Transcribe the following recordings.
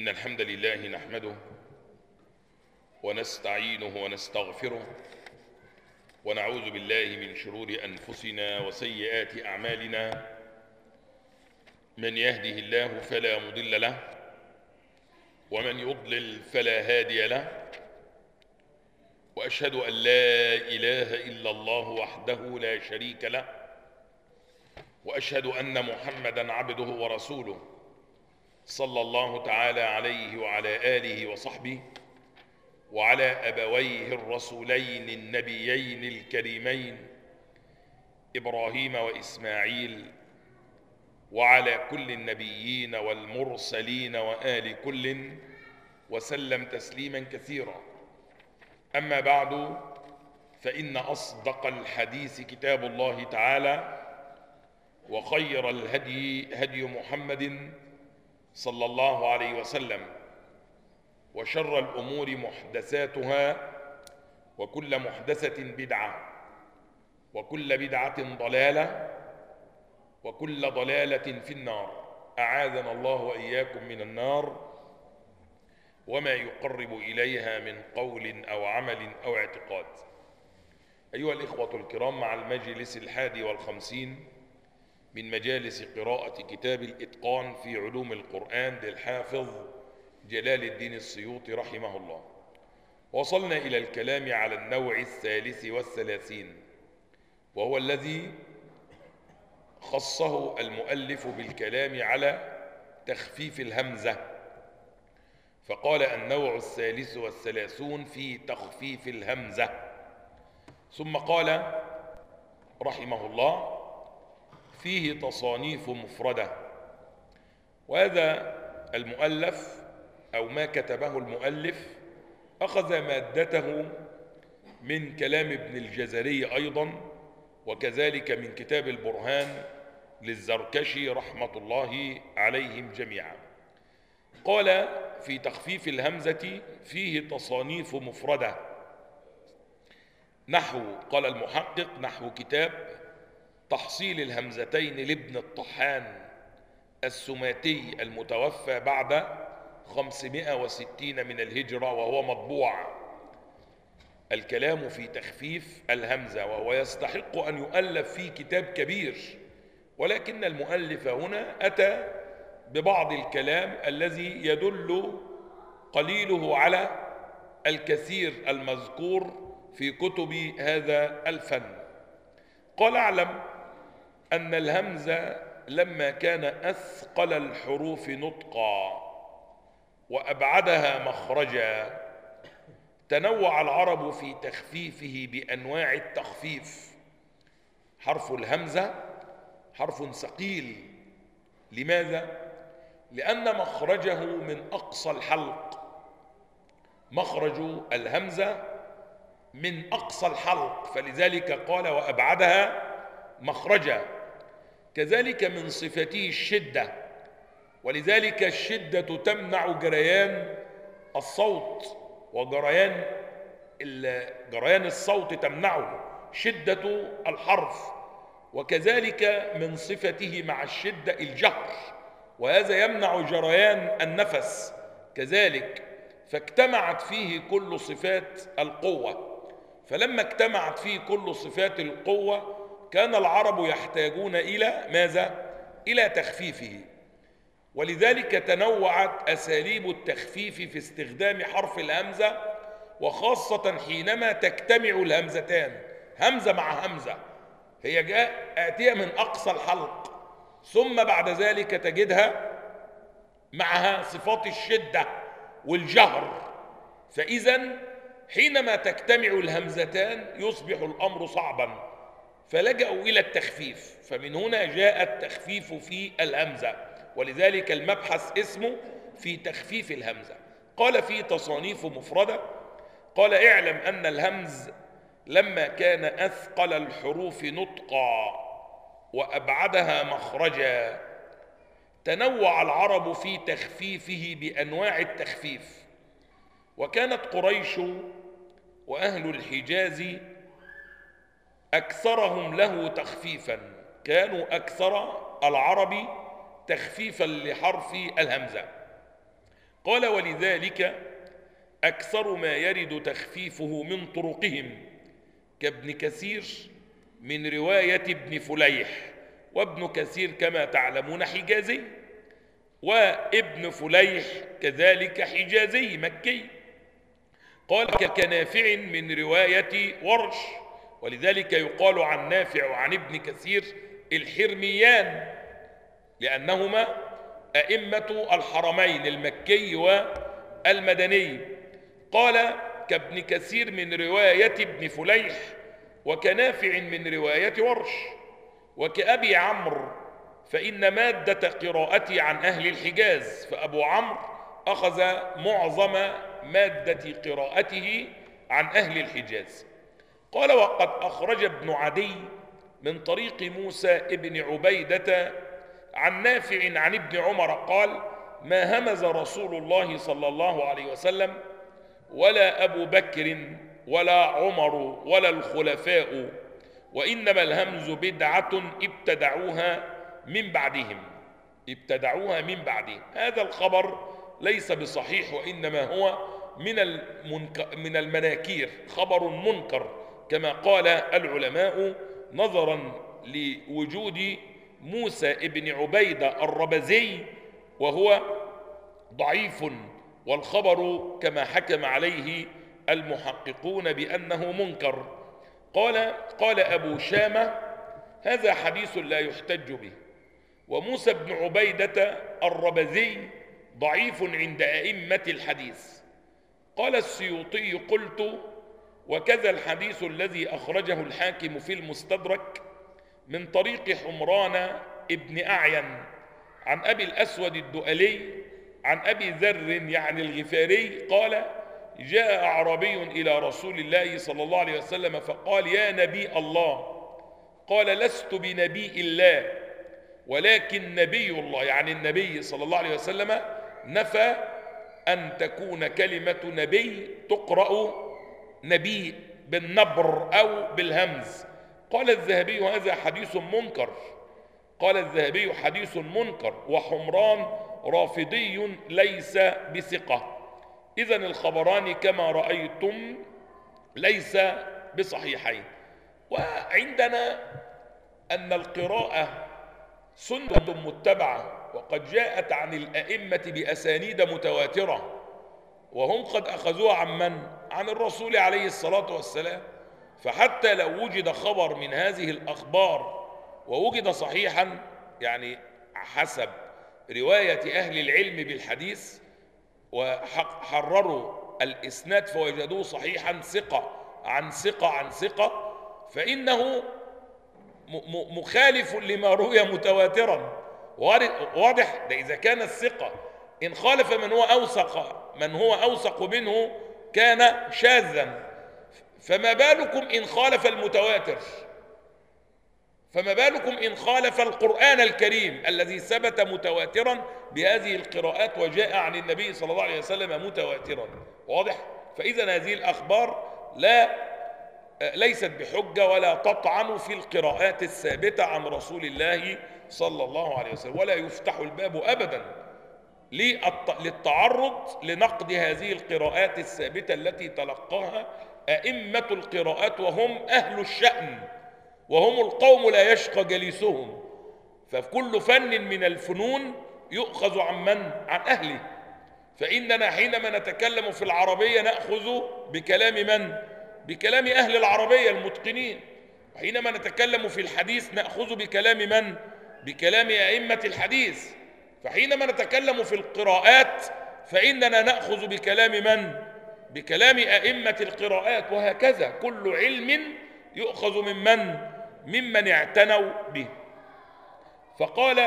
إن الحمد لله نحمده ونستعينه ونستغفره ونعوذ بالله من شرور أنفسنا وسيئات أعمالنا. من يهده الله فلا مضل له ومن يضلل فلا هادي له، وأشهد أن لا إله إلا الله وحده لا شريك له، وأشهد أن محمدا عبده ورسوله صلى الله تعالى عليه وعلى آله وصحبه وعلى أبويه الرسولين النبيين الكريمين إبراهيم وإسماعيل، وعلى كل النبيين والمرسلين وآل كل، وسلم تسليما كثيرا. أما بعد، فإن أصدق الحديث كتاب الله تعالى، وخير الهدي هدي محمد صلى الله عليه وسلم، وشر الأمور محدثاتها، وكل محدثة بدعة، وكل بدعة ضلالة، وكل ضلالة في النار. أعاذنا الله وإياكم من النار وما يقرب إليها من قول أو عمل أو اعتقاد. أيها الإخوة الكرام، مع المجلس 51 من مجالس قراءة كتاب الإتقان في علوم القرآن للحافظ جلال الدين السيوطي رحمه الله، وصلنا إلى الكلام على النوع 33، وهو الذي خصه المؤلف بالكلام على تخفيف الهمزة، فقال النوع 33 في تخفيف الهمزة. ثم قال رحمه الله: فيه تصانيف مفردة. وهذا المؤلف أو ما كتبه المؤلف أخذ مادته من كلام ابن الجزري أيضا، وكذلك من كتاب البرهان للزركشي رحمة الله عليهم جميعا. قال في تخفيف الهمزة: فيه تصانيف مفردة، نحو، قال المحقق، نحو كتاب تحصيل الهمزتين لابن الطحان السماتي المتوفى بعد 560 من الهجرة، وهو مطبوع. الكلام في تخفيف الهمزة، وهو يستحق أن يؤلف فيه كتاب كبير، ولكن المؤلف هنا أتى ببعض الكلام الذي يدل قليله على الكثير المذكور في كتب هذا الفن. قال: اعلم أن الهمزة لما كان أثقل الحروف نطقا وأبعدها مخرجا، تنوع العرب في تخفيفه بأنواع التخفيف. حرف الهمزة حرف ثقيل. لماذا؟ لأن مخرجه من أقصى الحلق. مخرج الهمزة من أقصى الحلق، فلذلك قال وأبعدها مخرجا. كذلك من صفته الشدة، ولذلك الشدة تمنع جريان الصوت، وجريان الصوت تمنعه شدة الحرف. وكذلك من صفته مع الشدة الجهر، وهذا يمنع جريان النفس كذلك. فاجتمعت فيه كل صفات القوة. فلما اجتمعت فيه كل صفات القوة كان العرب يحتاجون إلى ماذا؟ إلى تخفيفه. ولذلك تنوعت أساليب التخفيف في استخدام حرف الهمزة، وخاصة حينما تجتمع الهمزتان، همزة مع همزة، هي آتية من أقصى الحلق، ثم بعد ذلك تجدها معها صفات الشدة والجهر. فإذا حينما تجتمع الهمزتان يصبح الأمر صعبا، فلجأوا إلى التخفيف. فمن هنا جاء التخفيف في الهمزة، ولذلك المبحث اسمه في تخفيف الهمزة. قال في تصانيف مفردة. قال: اعلم أن الهمز لما كان أثقل الحروف نطقا وأبعدها مخرجا، تنوع العرب في تخفيفه بأنواع التخفيف. وكانت قريش وأهل الحجاز أكثرهم له تخفيفا، كانوا أكثر العرب تخفيفا لحرف الهمزة. قال: ولذلك أكثر ما يرد تخفيفه من طرقهم كابن كثير من رواية ابن فليح، وابن كثير كما تعلمون حجازي، وابن فليح كذلك حجازي مكي. قال: كنافع من رواية ورش، ولذلك يقال عن نافع وعن ابن كثير الحرميان، لأنهما أئمة الحرمين المكي والمدني. قال: كابن كثير من رواية ابن فليح، وكنافع من رواية ورش، وكأبي عمرو، فإن مادة قراءتي عن أهل الحجاز، فأبو عمرو أخذ معظم مادة قراءته عن أهل الحجاز. قال: وقد أخرج ابن عدي من طريق موسى ابن عبيدة عن نافع عن ابن عمر قال: ما همز رسول الله صلى الله عليه وسلم ولا أبو بكر ولا عمر ولا الخلفاء، وإنما الهمز بدعة ابتدعوها من بعدهم. هذا الخبر ليس بصحيح، وإنما هو من المناكير، خبر منكر كما قال العلماء، نظرا لوجود موسى ابن عبيدة الربزي وهو ضعيف، والخبر كما حكم عليه المحققون بأنه منكر. قال أبو شامة: هذا حديث لا يحتج به، وموسى بن عبيدة الربزي ضعيف عند أئمة الحديث. قال السيوطي: قلت: وكذا الحديث الذي أخرجه الحاكم في المستدرك من طريق حمران ابن أعين عن أبي الأسود الدؤلي عن أبي ذر يعني الغفاري قال: جاء أعرابي إلى رسول الله صلى الله عليه وسلم فقال: يا نبي الله. قال: لست بنبي الله ولكن نبي الله، يعني النبي صلى الله عليه وسلم نفى أن تكون كلمة نبي تقرأ نبي بالنبر أو بالهمز. قال الذهبي: هذا حديث منكر. وحمران رافضي ليس بثقة. إذن الخبران كما رأيتم ليس بصحيحين. وعندنا أن القراءة سنة متبعة، وقد جاءت عن الأئمة بأسانيد متواترة، وهم قد أخذوها عن من؟ عن الرسول عليه الصلاة والسلام. فحتى لو وجد خبر من هذه الأخبار ووجد صحيحا، يعني حسب رواية أهل العلم بالحديث وحرروا الإسناد فوجدوه صحيحا ثقة عن ثقة عن ثقة، فإنه مخالف لما روي متواترا. واضح؟ ده إذا كان الثقة إن خالف من هو أوثق منه كان شاذا، فما بالكم إن خالف المتواتر؟ فما بالكم إن خالف القرآن الكريم الذي ثبت متواترا بهذه القراءات وجاء عن النبي صلى الله عليه وسلم متواترا. واضح؟ فإذا هذه الأخبار ليست بحجة ولا تطعن في القراءات الثابتة عن رسول الله صلى الله عليه وسلم، ولا يفتح الباب أبدا للتعرض لنقد هذه القراءات الثابتة التي تلقاها أئمة القراءات، وهم أهل الشأن، وهم القوم لا يشقى جليسهم. فكل فن من الفنون يؤخذ عن من؟ عن أهله. فإننا حينما نتكلم في العربية نأخذ بكلام من؟ بكلام أهل العربية المتقنين. وحينما نتكلم في الحديث نأخذ بكلام من؟ بكلام أئمة الحديث. فحينما نتكلم في القراءات فإننا نأخذ بكلام من؟ بكلام أئمة القراءات. وهكذا كل علم يؤخذ ممن اعتنوا به. فقال: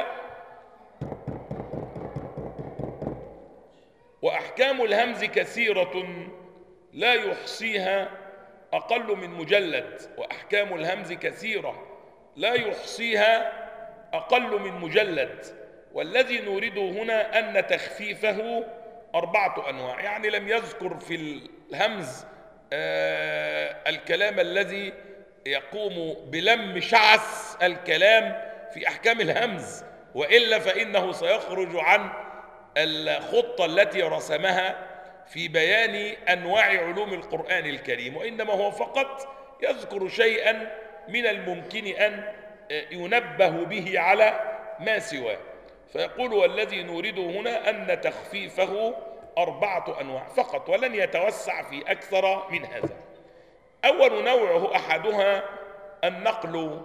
وأحكام الهمز كثيرة لا يحصيها أقل من مجلد. وأحكام الهمز كثيرة لا يحصيها أقل من مجلد. والذي نريده هنا أن تخفيفه 4 أنواع، يعني لم يذكر في الهمز الكلام الذي يقوم بلم شعث الكلام في أحكام الهمز، وإلا فإنه سيخرج عن الخطة التي رسمها في بيان أنواع علوم القرآن الكريم، وإنما هو فقط يذكر شيئا من الممكن أن ينبه به على ما سواه. فيقول: والذي نورده هنا أن تخفيفه 4 أنواع فقط، ولن يتوسع في أكثر من هذا. أول نوعه أحدها النقل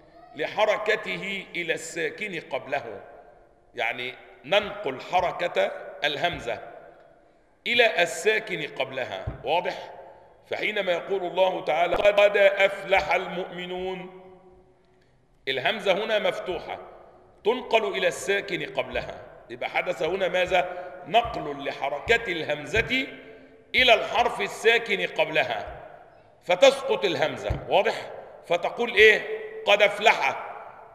لحركته إلى الساكن قبله، يعني ننقل حركة الهمزة إلى الساكن قبلها. واضح؟ فحينما يقول الله تعالى: قد أفلح المؤمنون، الهمزة هنا مفتوحة تنقل إلى الساكن قبلها، يبقى حدث هنا ماذا؟ نقل لحركة الهمزة إلى الحرف الساكن قبلها فتسقط الهمزة. واضح؟ فتقول إيه؟ قد أفلح،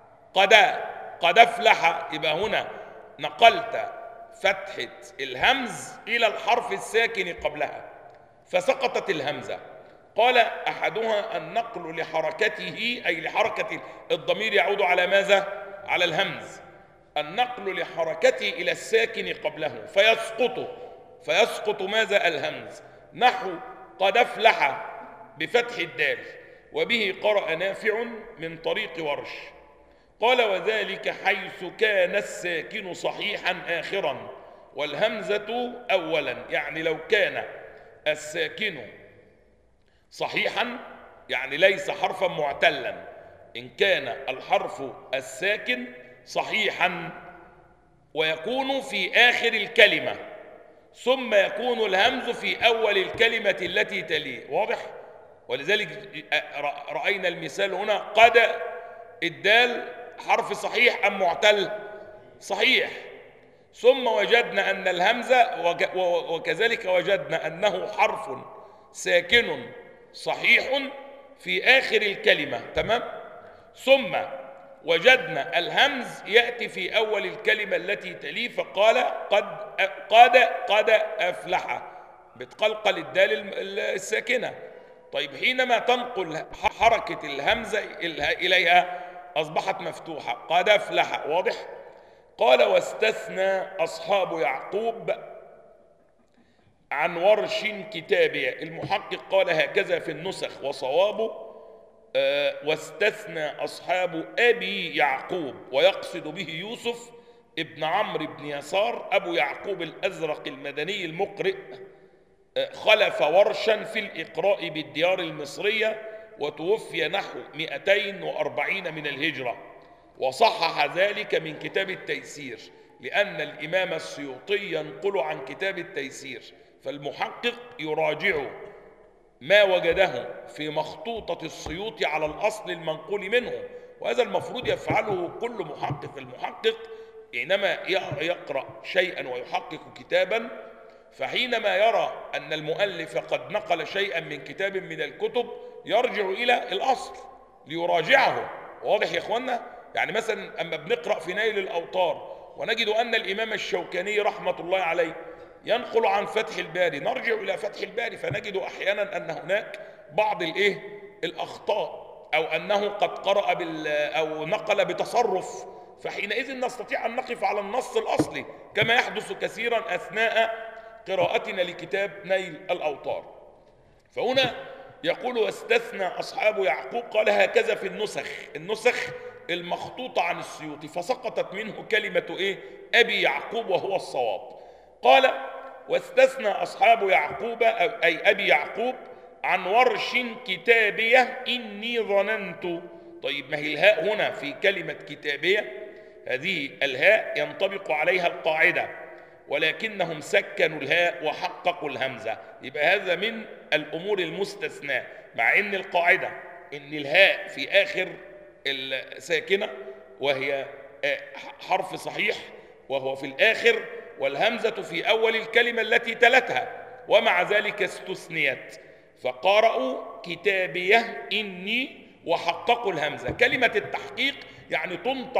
قد أفلح، يبقى هنا نقلت فتحة الهمز إلى الحرف الساكن قبلها فسقطت الهمزة. قال أحدها النقل لحركته، أي لحركة الضمير يعود على ماذا؟ على الهمز. النقل لحركته إلى الساكن قبله فيسقط ماذا؟ الهمز. نحو قد أفلح بفتح الدال، وبه قرأ نافع من طريق ورش. قال: وذلك حيث كان الساكن صحيحا آخرا والهمزة أولا، يعني لو كان الساكن صحيحا يعني ليس حرفا معتلا، إن كان الحرف الساكن صحيحا ويكون في آخر الكلمة ثم يكون الهمز في أول الكلمة التي تليه. واضح؟ ولذلك رأينا المثال هنا: قد الدال حرف صحيح أم معتل؟ صحيح. ثم وجدنا أن الهمزة وكذلك وجدنا أنه حرف ساكن صحيح في آخر الكلمة، تمام؟ ثم وجدنا الهمز يأتي في أول الكلمة التي تليه، فقال قد أفلح، بتقلقل الدال الساكنة. طيب حينما تنقل حركة الهمزة إليها أصبحت مفتوحة، قد أفلح. واضح؟ قال: واستثنى أصحاب يعقوب عن ورش كتابية. المحقق قال هكذا في النسخ، وصوابه واستثنى أصحاب أبي يعقوب، ويقصد به يوسف ابن عمرو بن يسار أبو يعقوب الأزرق المدني المقرئ، خلف ورشا في الإقراء بالديار المصرية، وتوفي نحو 240 من الهجرة، وصحح ذلك من كتاب التيسير، لأن الإمام السيوطي ينقل عن كتاب التيسير، فالمحقق يراجع ما وجده في مخطوطة السيوطي على الأصل المنقول منه، وهذا المفروض يفعله كل محقق. المحقق حينما يقرأ شيئا ويحقق كتابا، فحينما يرى أن المؤلف قد نقل شيئا من كتاب من الكتب يرجع إلى الأصل ليراجعه. واضح يا إخوانا؟ يعني مثلا أما بنقرأ في نيل الأوطار ونجد أن الإمام الشوكاني رحمة الله عليه ينقل عن فتح الباري، نرجع إلى فتح الباري فنجد أحيانا أن هناك بعض الأخطاء، أو أنه قد قرأ أو نقل بتصرف، فحينئذ نستطيع أن نقف على النص الأصلي كما يحدث كثيرا أثناء قراءتنا لكتاب نيل الأوطار. فهنا يقول: واستثنى أصحاب يعقوب، قال هكذا في النسخ المخطوطة عن السيوطي، فسقطت منه كلمة أبي يعقوب وهو الصواب. قال: واستثنى أصحاب يعقوب أي أبي يعقوب عن ورش كتابية إني ظننت. طيب ما هي الهاء هنا في كلمة كتابية؟ هذه الهاء ينطبق عليها القاعدة، ولكنهم سكنوا الهاء وحققوا الهمزة، يبقى هذا من الأمور المستثناة، مع أن القاعدة أن الهاء في آخر الساكنة وهي حرف صحيح وهو في الآخر، والهمزة في أول الكلمة التي تلتها، ومع ذلك استثنيت فقرأوا كتابية إني وحققوا الهمزة. كلمة التحقيق يعني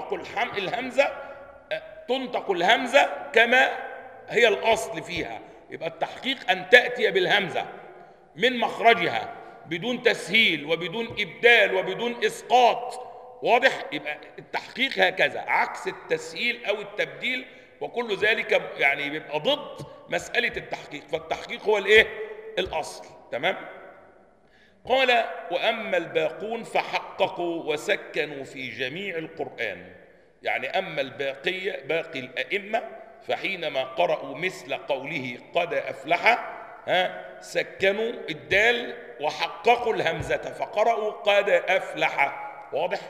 تنطق الهمزة كما هي الأصل فيها، يبقى التحقيق أن تأتي بالهمزة من مخرجها بدون تسهيل وبدون إبدال وبدون إسقاط. واضح؟ يبقى التحقيق هكذا، عكس التسهيل أو التبديل وكل ذلك يعني بيبقى ضد مسألة التحقيق، فالتحقيق هو الايه؟ الأصل. تمام. قال: وأما الباقون فحققوا وسكنوا في جميع القرآن. يعني أما الباقية باقي الأئمة فحينما قرأوا مثل قوله قد أفلح سكنوا الدال وحققوا الهمزة فقرأوا قد أفلح. واضح؟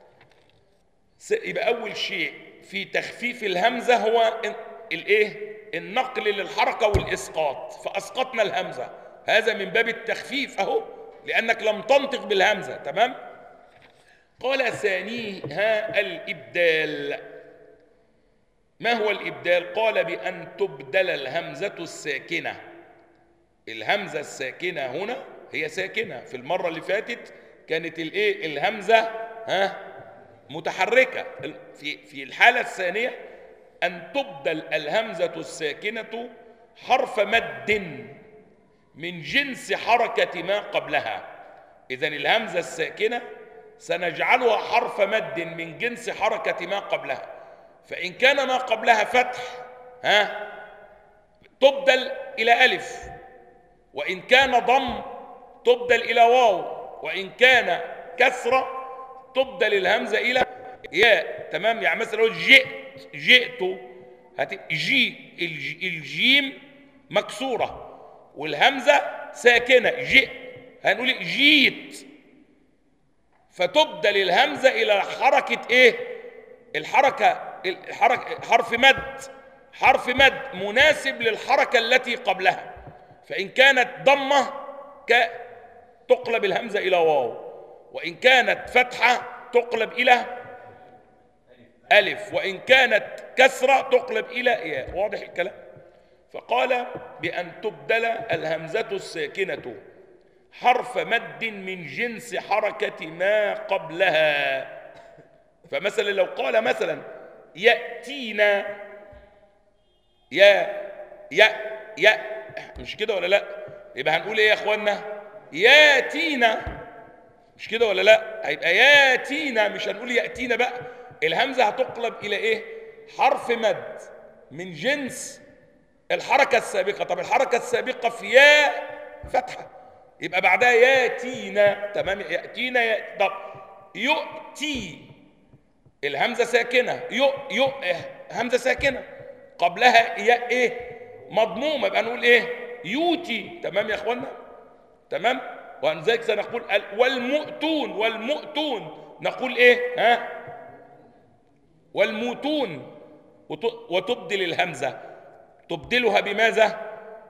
يبقى أول شيء في تخفيف الهمزة هو الايه؟ النقل للحركة والإسقاط، فأسقطنا الهمزة، هذا من باب التخفيف أهو، لأنك لم تنطق بالهمزة. تمام. قال: ثانيها الإبدال. ما هو الإبدال؟ قال: بأن تبدل الهمزة الساكنة. الهمزة الساكنة هنا هي ساكنة، في المرة اللي فاتت كانت الايه؟ الهمزة متحركة. في الحالة الثانية أن تبدل الهمزة الساكنة حرف مد من جنس حركة ما قبلها. إذن الهمزة الساكنة سنجعلها حرف مد من جنس حركة ما قبلها، فإن كان ما قبلها فتح تبدل إلى ألف، وإن كان ضم تبدل إلى واو، وإن كان كسرة تبدل الهمزة إلى ياء. تمام. يعني مثلا لو جئت الجيم مكسورة والهمزة ساكنة هنقول جيت، فتبدل الهمزة إلى حركة إيه؟ الحركة حرف مد مناسب للحركة التي قبلها. فإن كانت ضمة تقلب الهمزة إلى واو، وإن كانت فتحة تقلب إلى ألف، وإن كانت كسرة تقلب إلى ياء. واضح الكلام؟ فقال: بأن تبدل الهمزة الساكنة حرف مد من جنس حركة ما قبلها. فمثلا لو قال مثلا يأتينا يا مش كده ولا لا؟ يبقى هنقول ايه يا اخوانا؟ ياتينا، مش كده ولا لا؟ هيبقى ياتينا، مش هنقول يأتينا بقى. الهمزة هتقلب إلى إيه؟ حرف مد من جنس الحركة السابقة. طب الحركة السابقة في يا فتحة، يبقى بعدها ياتينا. تمام. يأتينا طب يؤتي الهمزة ساكنة، همزة ساكنة قبلها ياء إيه؟ مضمومة، يبقى نقول إيه؟ يوتي. تمام يا أخوانا؟ تمام. وأنذاك سنقول والمؤتون نقول إيه؟ والموتون. وتبدل الهمزة، تبدلها بماذا؟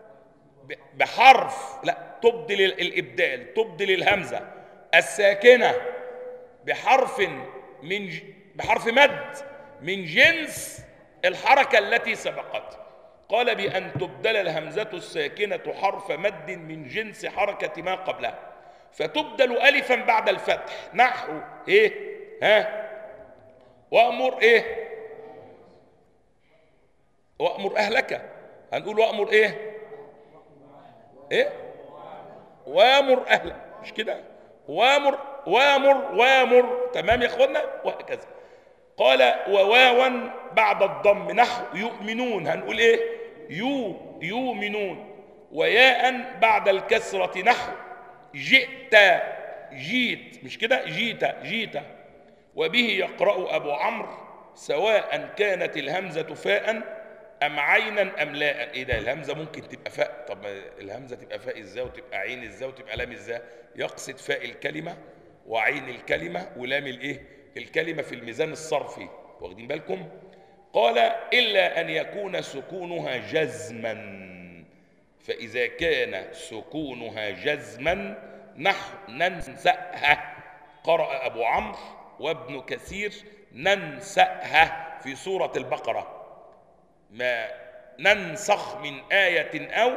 بحرف، لا، تبدل الإبدال، تبدل الهمزة الساكنة بحرف مد من جنس الحركة التي سبقت. قال: بأن تبدل الهمزة الساكنة حرف مد من جنس حركة ما قبلها، فتبدل ألفا بعد الفتح، نحو إيه؟ وأمر إيه؟ وأمر أهلك. هنقول وأمر إيه؟ وأمر أهلك، مش كده؟ وامر. تمام يا اخوانا؟ وهكذا. قال: وواوا بعد الضم نحو يؤمنون، هنقول ايه؟ يؤمنون. وياء بعد الكسرة نحو جيت، مش كده؟ جيت. وبه يقرأ أبو عمرو: سواء كانت الهمزة فاء أم عينا أم لاء. إيه ده؟ الهمزة ممكن تبقى فاء، طب الهمزة تبقى فاء إزاي وتبقى عين إزاي وتبقى لام إزاي؟ يقصد فاء الكلمة وعين الكلمة ولام الإيه؟ الكلمة في الميزان الصرفي، واخدين بالكم؟ قال: إلا أن يكون سكونها جزما، فإذا كان سكونها جزما نحو ننسأها. قرأ أبو عمرو وابن كثير ننسأها في سورة البقرة: ما ننسخ من آية أو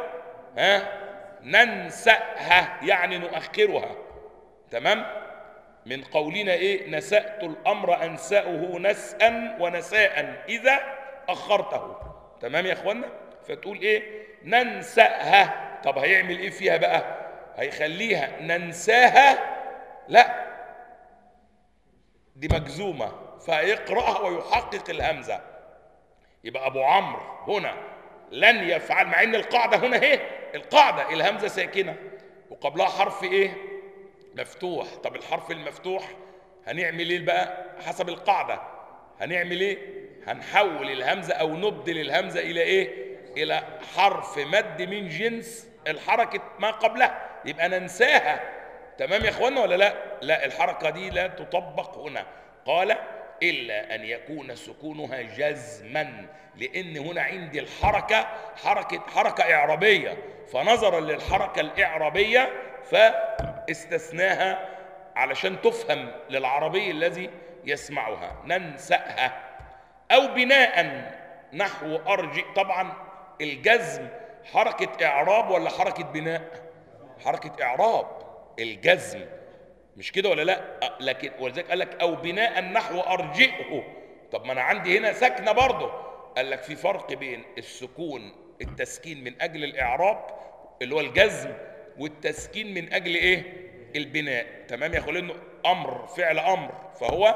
ننسأها، يعني نؤخرها. تمام. من قولنا إيه؟ نسأت الأمر أنسأه نسأا ونساء إذا أخرته. تمام يا أخوانا؟ فتقول إيه؟ ننسأها. طب هيعمل إيه فيها بقى؟ هيخليها ننساها؟ لا، دي مجزومة، فيقرأها ويحقق الهمزة. يبقى أبو عمرو هنا لن يفعل، مع إن القاعدة هنا اهي، القاعدة الهمزة ساكنة وقبلها حرف إيه؟ مفتوح. طب الحرف المفتوح هنعمل إيه بقى؟ حسب القاعدة هنعمل إيه؟ هنحول الهمزة أو نبدل الهمزة إلى إيه؟ إلى حرف مد من جنس الحركة ما قبلها، يبقى ننساها. تمام يا إخوانا ولا لا؟ لا، الحركة دي لا تطبق هنا. قال إلا أن يكون سكونها جزما، لأن هنا عندي الحركة حركة إعرابية، فنظرا للحركة الإعرابية فاستثناها علشان تفهم للعربي الذي يسمعها. ننسأها. أو بناء نحو أرجئ. طبعا الجزم حركة إعراب ولا حركة بناء؟ حركة إعراب الجزم، مش كده ولا لا؟ لكن ولذلك قال لك أو بناء نحو أرجئه. طب ما أنا عندي هنا سكنة برضه، قال لك في فرق بين السكون التسكين من أجل الإعراب اللي هو الجزم، والتسكين من أجل إيه؟ البناء. تمام يا أخوان؟ لأنه أمر، فعل أمر، فهو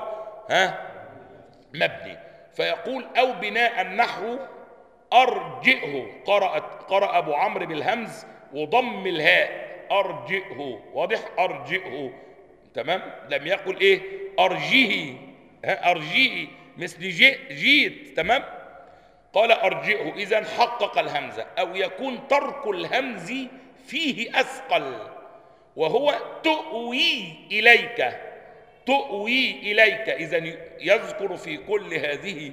مبني. فيقول أو بناء نحو أرجئه. قرأ أبو عمرو بالهمز وضم الهاء، أرجئه. واضح؟ أرجئه. تمام؟ لم يقل إيه؟ أرجيه، أرجيه مثل جيت. تمام؟ قال أرجئه. إذن حقق الهمزة. أو يكون ترك الهمز فيه أثقل، وهو تؤوي إليك. تؤوي إليك. إذن يذكر في كل هذه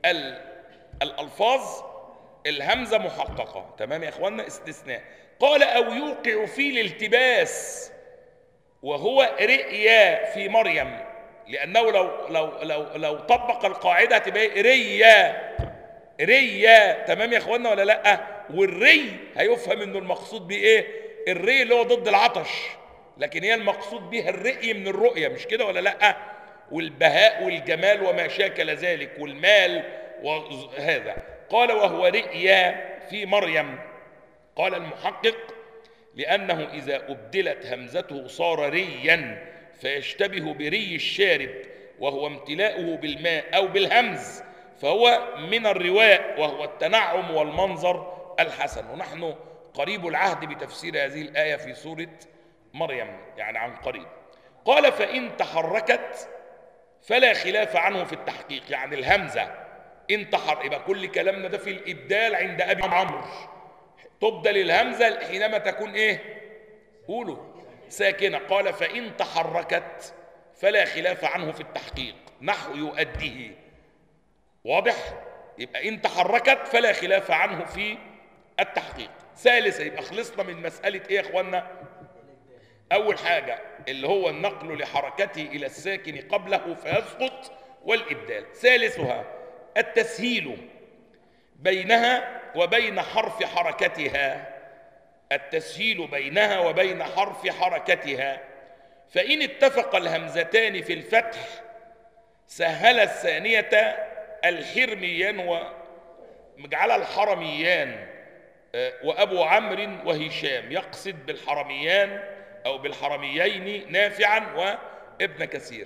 الألفاظ الهمزة محققة. تمام يا إخواننا؟ استثناء. قال أو يوقع في الالتباس، وهو رئيا في مريم، لأنه لو طبق القاعدة تبقى ريا ريا. تمام يا إخواننا ولا لأ؟ والري هيفهم إنه المقصود بإيه؟ الري اللي هو ضد العطش، لكن هي المقصود بها الرئي من الرؤية، مش كده ولا لأ؟ والبهاء والجمال وما شاكل ذلك والمال وهذا. قال وهو رئيا في مريم. قال المحقق لأنه إذا أبدلت همزته صار ريا، فيشتبه بري الشارب وهو امتلاؤه بالماء أو بالهمز، فهو من الرواء وهو التنعم والمنظر الحسن. ونحن قريب العهد بتفسير هذه الآية في سورة مريم، يعني عن قريب. قال فإن تحركت فلا خلاف عنه في التحقيق. يعني الهمزة إن يبقى كل كلامنا ده في الإبدال عند أبي عمرو. تبدل الهمزة حينما تكون إيه؟ قولوا ساكنة. قال فإن تحركت فلا خلاف عنه في التحقيق نحو يؤديه. واضح؟ يبقى إن تحركت فلا خلاف عنه في التحقيق. ثالثا يبقى خلصنا من مسألة إيه يا إخوانا؟ أول حاجة اللي هو النقل لحركته إلى الساكن قبله فيسقط، والإبدال. ثالثها التسهيل بينها وبين حرف حركتها. التسهيل بينها وبين حرف حركتها. فإن اتفق الهمزتان في الفتح سهل الثانية الحرميان ومجعل الحرميان وأبو عمرو وهشام. يقصد بالحرميان أو بالحرميين نافعا وابن كثير.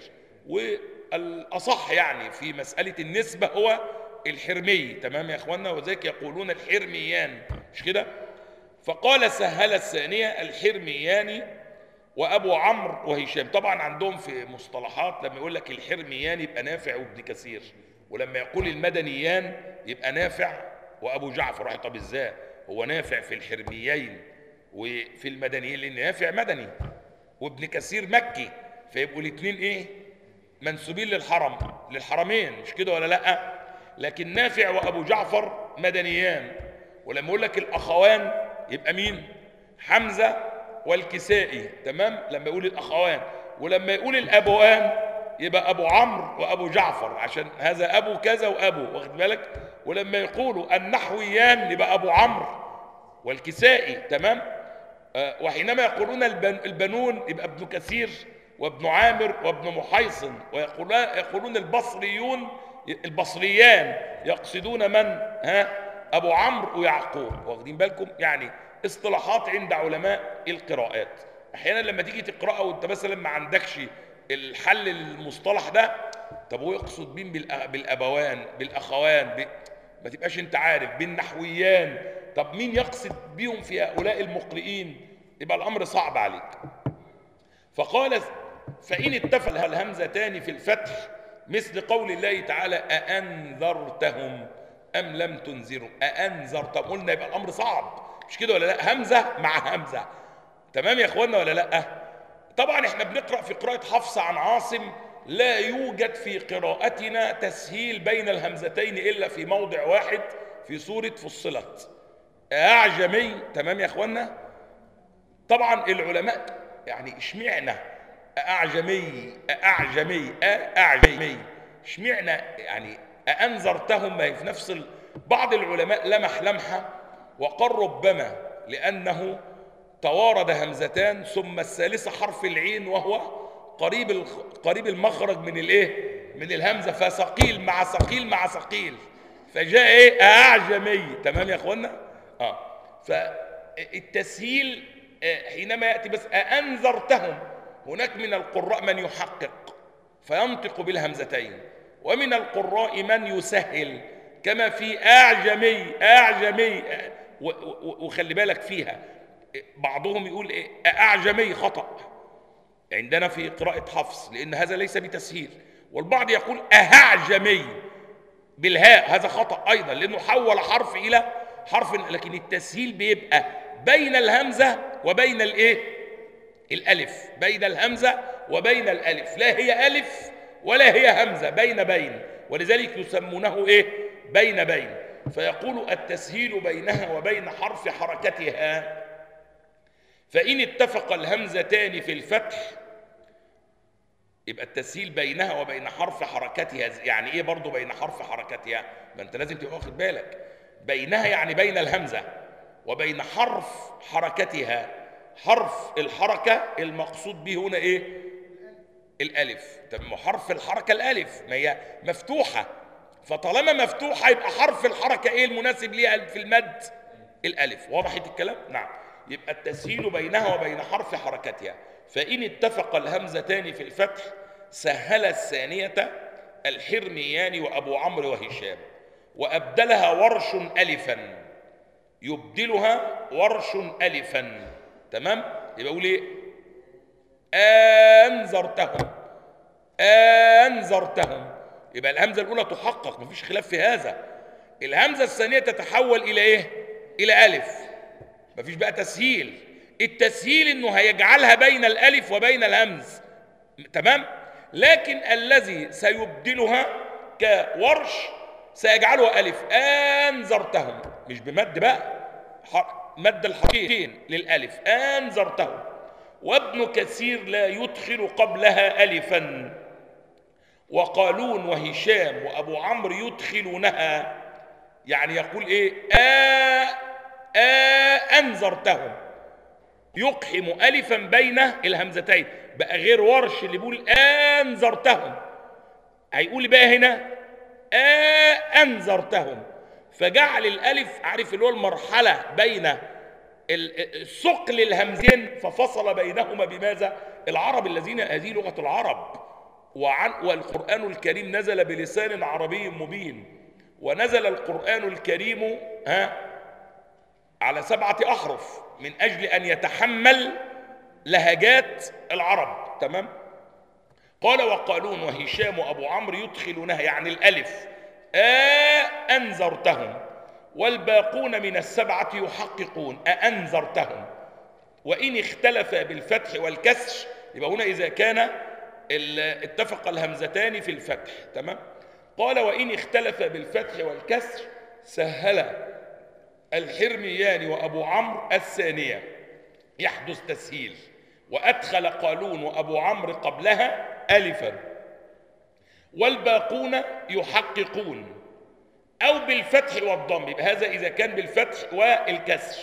والأصح يعني في مسألة النسبة هو الحرمي. تمام يا إخواننا؟ وذلك يقولون الحرميان، مش كده؟ فقال سهل الثانية الحرميان وأبو عمرو وهشام. طبعا عندهم في مصطلحات لما يقول لك الحرميان يبقى نافع وابن كثير، ولما يقول المدنيان يبقى نافع وأبو جعفر. طب ازاي هو نافع في الحرميين وفي المدنيين؟ لأن نافع مدني وابن كثير مكي، فيبقوا الاثنين ايه؟ منسوبين للحرمين، مش كده ولا لا؟ لكن نافع وأبو جعفر مدنيان. ولما يقول لك الأخوان يبقى مين؟ حمزة والكسائي. تمام؟ لما يقول الأخوان. ولما يقول الأبوان يبقى أبو عمرو وأبو جعفر، عشان هذا أبو كذا وأبو، واخد بالك؟ ولما يقولوا النحويان يبقى أبو عمرو والكسائي. تمام؟ وحينما يقولون البنون يبقى ابن كثير وابن عامر وابن محيصن. ويقولون البصريان يقصدون من؟ أبو عمرو ويعقوب. واخدين بالكم؟ يعني اصطلاحات عند علماء القراءات. أحيانا لما تيجي تقرأها وانت مثلا ما عندكش الحل المصطلح ده، طب هو يقصد مين بالأبوان بالأخوان ما تبقاش انت عارف بالنحويان طب مين يقصد بيهم في هؤلاء المقرئين، يبقى الامر صعب عليك. فقال فإن اتفق الهمزتان في الفتح مثل قول الله تعالى أأنذرتهم أم لم تنذرهم، أأنذرتهم قلنا يبقى الأمر صعب، مش كده ولا لا؟ همزة مع همزة، تمام يا اخوانا ولا لا؟ طبعا احنا بنقرأ في قراءة حفص عن عاصم، لا يوجد في قراءتنا تسهيل بين الهمزتين إلا في موضع واحد في سورة فصلت، أعجمي، تمام يا اخوانا؟ طبعا العلماء يعني اشمعنى أعجمي أعجمي اشمعنى يعني أأنذرتهم، ما هي في نفس بعض العلماء لمح لمحة وقال ربما لأنه توارد همزتان ثم الثالثة حرف العين وهو قريب المخرج من الايه، من الهمزة، فثقيل مع ثقيل مع ثقيل فجاء ايه أعجمي، تمام يا اخوانا؟ فالتسهيل حينما يأتي بس أأنذرتهم، هناك من القراء من يحقق فينطق بالهمزتين، ومن القراء من يسهل كما في أعجمي وخلي بالك فيها بعضهم يقول إيه أعجمي، خطأ عندنا في قراءة حفص لأن هذا ليس بتسهيل، والبعض يقول أهعجمي بالهاء، هذا خطأ أيضا لأنه حول حرف إلى حرف، لكن التسهيل بيبقى بين الهمزة وبين الايه، الالف، بين الهمزة وبين الالف، لا هي الف ولا هي همزة، بين، ولذلك يسمونه ايه، بين، فيقول التسهيل بينها وبين حرف حركتها. فإن اتفق الهمزتان في الفتح يبقى التسهيل بينها وبين حرف حركتها، يعني ايه برضو بين حرف حركتها؟ ما انت لازم تبقى واخد بالك، بينها يعني بين الهمزة وبين حرف حركتها، حرف الحركة المقصود به هنا ايه، الالف، طب حرف الحركة الالف ما هي مفتوحة، فطالما مفتوحة يبقى حرف الحركة ايه المناسب ليها في المد، الالف، وضحت الكلام؟ نعم. يبقى التسهيل بينها وبين حرف حركتها. فإن اتفق الهمزتان في الفتح سهل الثانية الحرميان وأبو عمرو وهشام، وأبدلها ورش ألفا، يبدلها ورش ألفا، تمام؟ يبقى يقول ايه، أنذرتهم، يبقى الهمزة الأولى تحقق، مفيش خلاف في هذا. الهمزة الثانية تتحول إلى ايه، إلى ألف، مفيش بقى تسهيل، التسهيل انه هيجعلها بين الالف وبين الهمز، تمام؟ لكن الذي سيبدلها كورش سيجعلها الف، انذرتهم، مش بمد بقى، مد الحرفين للالف، انذرتهم. وابن كثير لا يدخل قبلها الفا، وقالون وهشام وابو عمرو يدخلونها، يعني يقول ايه، انذرتهم، يقحم ألفا بين الهمزتين، بقى غير ورش اللي بيقول أنذرتهم، هيقول بقى هنا أنذرتهم، فجعل الألف، عارف اللي هو المرحلة بين ثقل الهمزين، ففصل بينهما بماذا؟ العرب الذين هذه لغة العرب، والقرآن الكريم نزل بلسان عربي مبين، ونزل القرآن الكريم على 7 أحرف من أجل أن يتحمل لهجات العرب، تمام؟ قال وقالون وهشام وأبو عمرو يدخلونها، يعني الألف، أنذرتهم، والباقون من 7 يحققون أنذرتهم، وإن اختلف بالفتح والكسر، يبقى هنا إذا كان اتفق الهمزتان في الفتح، تمام؟ قال وإن اختلف بالفتح والكسر سهل الحرميان وأبو عمرو الثانية، يحدث تسهيل، وأدخل قالون وأبو عمرو قبلها ألفا، والباقون يحققون أو بالفتح والضم، يبقى هذا إذا كان بالفتح والكسر،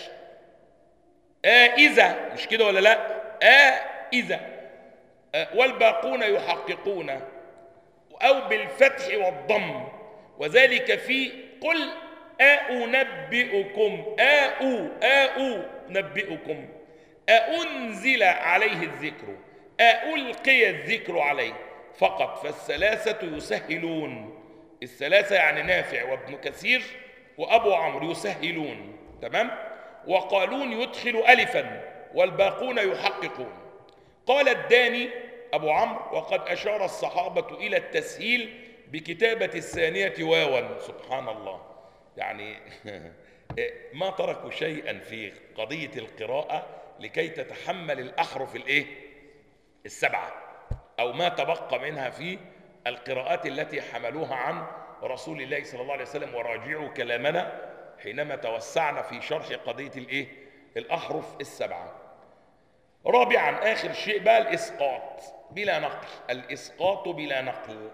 إذا، مش كده ولا لا؟ إذا، والباقون يحققون أو بالفتح والضم، وذلك في قل أنبئكم، أنبئكم، أنزل عليه الذكر، ألقي الذكر عليه فقط، فالثلاثة يسهلون، الثلاثة يعني نافع وابن كثير وأبو عمرو يسهلون، تمام، وقالون يدخل ألفا والباقون يحققون. قال الداني أبو عمرو: وقد أشار الصحابة إلى التسهيل بكتابة الثانية واوا. سبحان الله، يعني ما تركوا شيئا في قضية القراءة لكي تتحمل الأحرف السبعة، أو ما تبقى منها في القراءات التي حملوها عن رسول الله صلى الله عليه وسلم. وراجعوا كلامنا حينما توسعنا في شرح قضية الأحرف السبعة. رابعا، آخر شيء بقى، الإسقاط بلا نقل. الإسقاط بلا نقل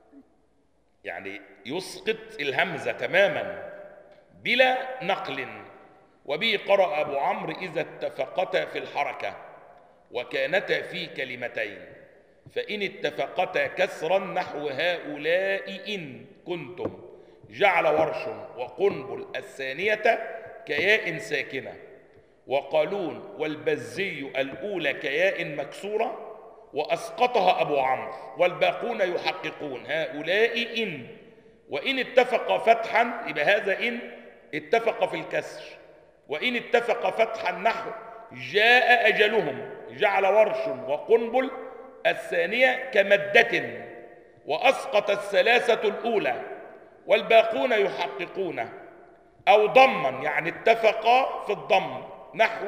يعني يسقط الهمزة تماما بلا نقل. وبه قرأ أبو عمرو: إذا اتفقتا في الحركة وكانتا في كلمتين، فإن اتفقتا كسرا نحو هؤلاء إن كنتم، جعل ورش وقنبل الثانية كياء ساكنة، وقالون والبزي الأولى كياء مكسورة، وأسقطها أبو عمرو، والباقون يحققون هؤلاء إن. وإن اتفق فتحا، يبقى هذا إن اتفق في الكسر. وإن اتفق فتحا نحو جاء أجلهم، جعل ورش وقنبل الثانية كمدة، وأسقط الثلاثة الأولى، والباقون يحققون. أو ضما، يعني اتفقا في الضم، نحو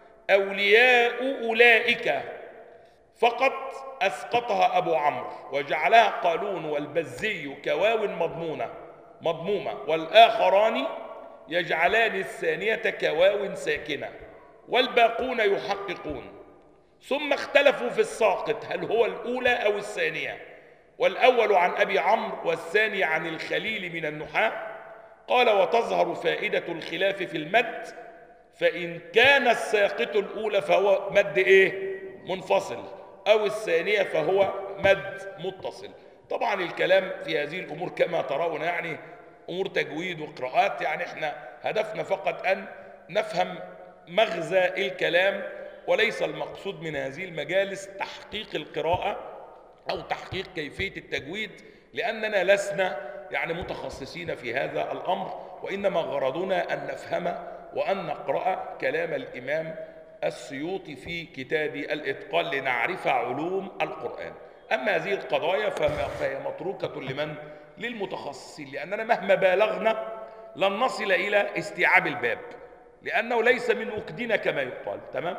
أولياء أولئك، فقط أسقطها أبو عمرو وجعلها قالون والبزي كواو مضمومة، والآخران يجعلان الثانية كواو ساكنة، والباقون يحققون. ثم اختلفوا في الساقط، هل هو الأولى أو الثانية؟ والأول عن أبي عمرو والثاني عن الخليل من النحاة. قال: وتظهر فائدة الخلاف في المد، فإن كان الساقط الأولى فهو مد منفصل، أو الثانية فهو مد متصل. طبعا الكلام في هذه الأمور كما ترون يعني أمور تجويد وقراءات، يعني احنا هدفنا فقط أن نفهم مغزى الكلام، وليس المقصود من هذه المجالس تحقيق القراءة أو تحقيق كيفية التجويد، لأننا لسنا يعني متخصصين في هذا الأمر، وإنما غرضنا أن نفهم وأن نقرأ كلام الإمام السيوطي في كتاب الإتقان لنعرف علوم القرآن. أما هذه القضايا فهي متروكة للمتخصصين، لأننا مهما بالغنا لن نصل إلى استيعاب الباب، لأنه ليس من وكدنا كما يقال، تمام؟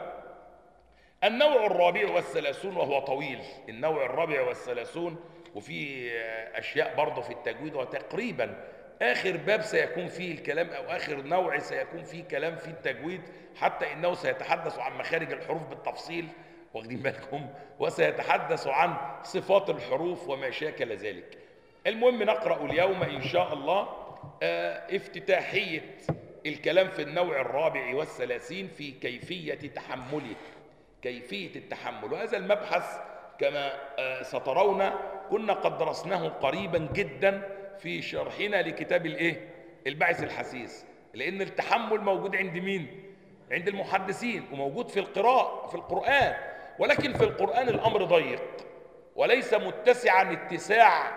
النوع الرابع والثلاثون، وهو طويل، النوع الرابع والثلاثون، وفي أشياء برضه في التجويد، وتقريبا آخر باب سيكون فيه الكلام، أو آخر نوع سيكون فيه كلام في التجويد، حتى إنه سيتحدث عن مخارج الحروف بالتفصيل، واخدين بالكم، وسيتحدث عن صفات الحروف وما شاكل ذلك. المهم نقرأ اليوم إن شاء الله افتتاحية الكلام في النوع الرابع والثلاثين في كيفية تحمله، كيفية التحمل. وهذا المبحث كما سترون كنا قد درسناه قريبا جدا في شرحنا لكتاب البعث الحثيث، لأن التحمل موجود عند مين؟ عند المحدثين، وموجود في القراءة في القرآن، ولكن في القرآن الأمر ضيق وليس متسعا اتساع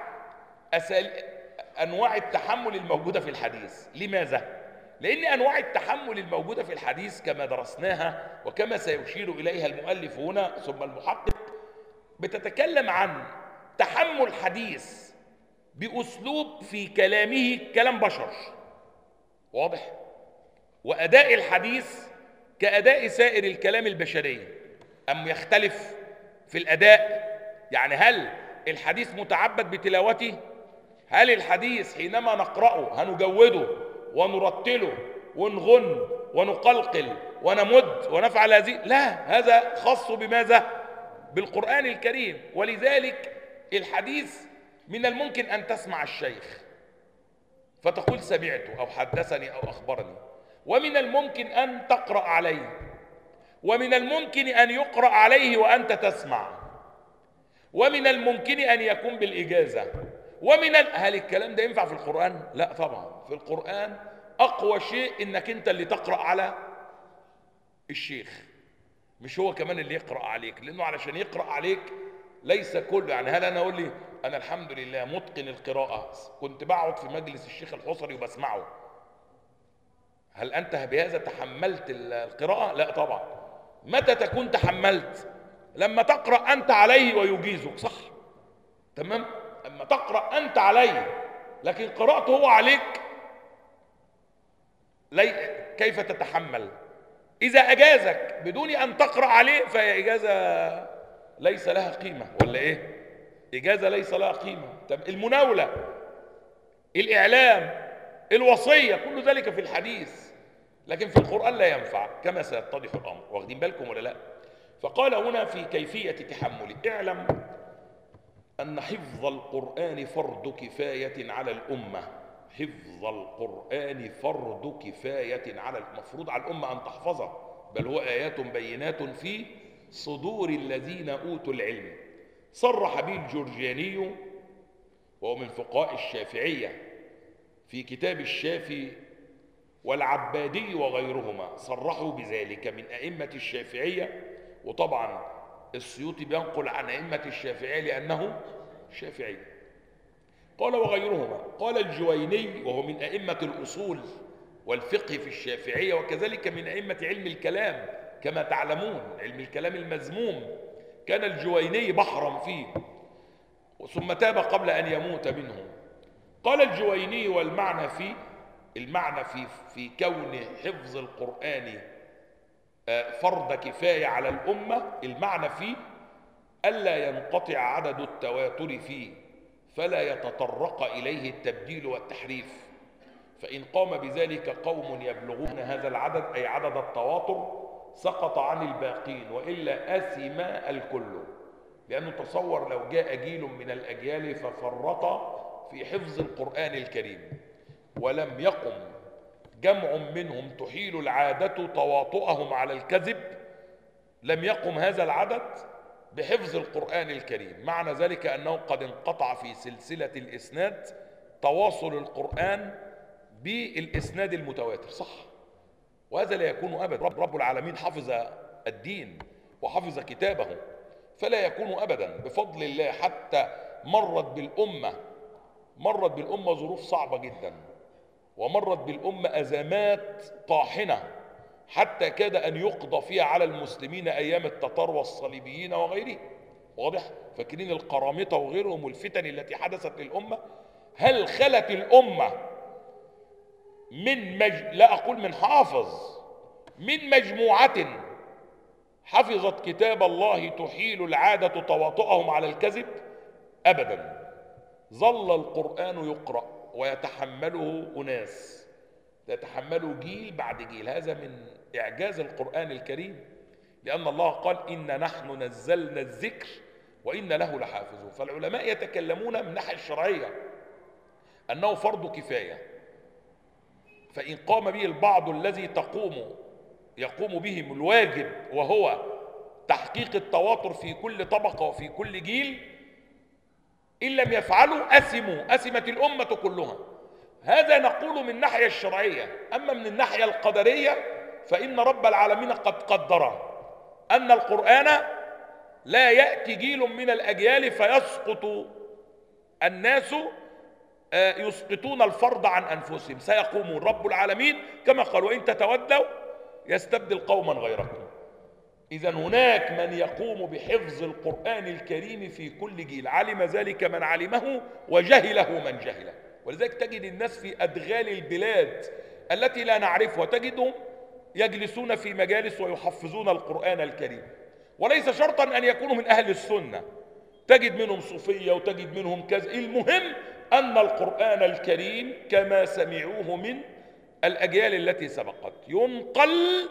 أنواع التحمل الموجودة في الحديث. لماذا؟ لأن أنواع التحمل الموجودة في الحديث كما درسناها وكما سيشير إليها المؤلف هنا ثم المحقق، بتتكلم عن تحمل حديث بأسلوب في كلامه كلام بشر، واضح؟ وأداء الحديث كأداء سائر الكلام البشري، أم يختلف في الأداء؟ يعني هل الحديث متعبد بتلاوته؟ هل الحديث حينما نقرأه هنجوده ونرتله ونغن ونقلقل ونمد ونفعل هذه؟ لا، هذا خاص بماذا؟ بالقرآن الكريم. ولذلك الحديث من الممكن أن تسمع الشيخ فتقول سمعته أو حدثني أو أخبرني، ومن الممكن أن تقرأ عليه، ومن الممكن أن يقرأ عليه وأنت تسمع، ومن الممكن أن يكون بالإجازة، هل الكلام ده ينفع في القرآن؟ لا طبعا. في القرآن أقوى شيء إنك أنت اللي تقرأ على الشيخ، مش هو كمان اللي يقرأ عليك، لأنه علشان يقرأ عليك ليس كله. يعني هل أنا أقول لي أنا الحمد لله متقن القراءة، كنت بقعد في مجلس الشيخ الحصري وبسمعه، هل أنت بهذا تحملت القراءة؟ لا طبعا. متى تكون تحملت؟ لما تقرأ أنت عليه ويجيزك، صح؟ تمام؟ لما تقرأ أنت عليه، لكن قراءته هو عليك كيف تتحمل؟ إذا أجازك بدون أن تقرأ عليه فهي إجازة ليس لها قيمة، ولا إيه؟ إجازة ليس لها قيمة. طب المناولة، الإعلام، الوصية، كل ذلك في الحديث، لكن في القرآن لا ينفع كما سيتضح الأمر. واخدين بالكم ولا لا؟ فقال هنا في كيفية تحمله: اعلم أن حفظ القرآن فرض كفاية على الأمة. حفظ القرآن فرض كفاية على المفروض على الأمة أن تحفظه، بل هو آيات بينات في صدور الذين أوتوا العلم. صرح به الجرجاني وهو من فقهاء الشافعية في كتاب الشافي، والعبادي وغيرهما صرحوا بذلك من أئمة الشافعية. وطبعا السيوطي بينقل عن أئمة الشافعية لأنه شافعي. قال وغيرهما. قال الجويني وهو من أئمة الأصول والفقه في الشافعية، وكذلك من أئمة علم الكلام كما تعلمون، علم الكلام المذموم كان الجويني بحرا فيه، ثم تاب قبل أن يموت منه. قال الجويني: والمعنى في كون حفظ القرآن فرض كفاية على الأمة، المعنى فيه ألا ينقطع عدد التواتر فيه فلا يتطرق إليه التبديل والتحريف، فإن قام بذلك قوم يبلغون هذا العدد أي عدد التواتر سقط عن الباقين، وإلا أثم الكل. لأنه تصور لو جاء جيل من الأجيال ففرط في حفظ القرآن الكريم ولم يقم جمع منهم تحيل العادة تواطؤهم على الكذب، لم يقم هذا العدد بحفظ القرآن الكريم. معنى ذلك أنه قد انقطع في سلسلة الإسناد تواصل القرآن بالإسناد المتواتر، صح؟ وهذا لا يكون أبدا. رب العالمين حفظ الدين وحفظ كتابه، فلا يكون أبدا بفضل الله. حتى مرت بالأمة ظروف صعبة جدا، ومرت بالأمة أزمات طاحنة، حتى كاد أن يقضى فيها على المسلمين أيام التتار والصليبيين وغيرهم. واضح؟ فاكرين القرامطة وغيرهم والفتن التي حدثت للأمة. هل خلت الأمة لا أقول من حافظ، من مجموعة حفظت كتاب الله تحيل العادة تواطؤهم على الكذب؟ أبدا. ظل القرآن يقرأ ويتحمله أناس، يتحمله جيل بعد جيل. هذا من إعجاز القرآن الكريم، لأن الله قال: إن نحن نزلنا الذكر وإن له لحافظون. فالعلماء يتكلمون من الناحية الشرعية أنه فرض كفاية، فإن قام به البعض الذي يقوم بهم الواجب، وهو تحقيق التواتر في كل طبقة وفي كل جيل، إن لم يفعلوا أثمت الأمة كلها. هذا نقول من الناحية الشرعية. أما من الناحية القدرية فإن رب العالمين قد قدر أن القرآن لا يأتي جيل من الأجيال فيسقط الناس يسقطون الفرض عن أنفسهم، سيقومون رب العالمين كما قال: وإن تتولوا يستبدل قوما غيركم. إذن هناك من يقوم بحفظ القرآن الكريم في كل جيل، علم ذلك من علمه وجهله من جهله. ولذلك تجد الناس في أدغال البلاد التي لا نعرفها تجدهم يجلسون في مجالس ويحفظون القرآن الكريم، وليس شرطا أن يكونوا من أهل السنة، تجد منهم صوفية وتجد منهم كذا. المهم أن القرآن الكريم كما سمعوه من الأجيال التي سبقت ينقل،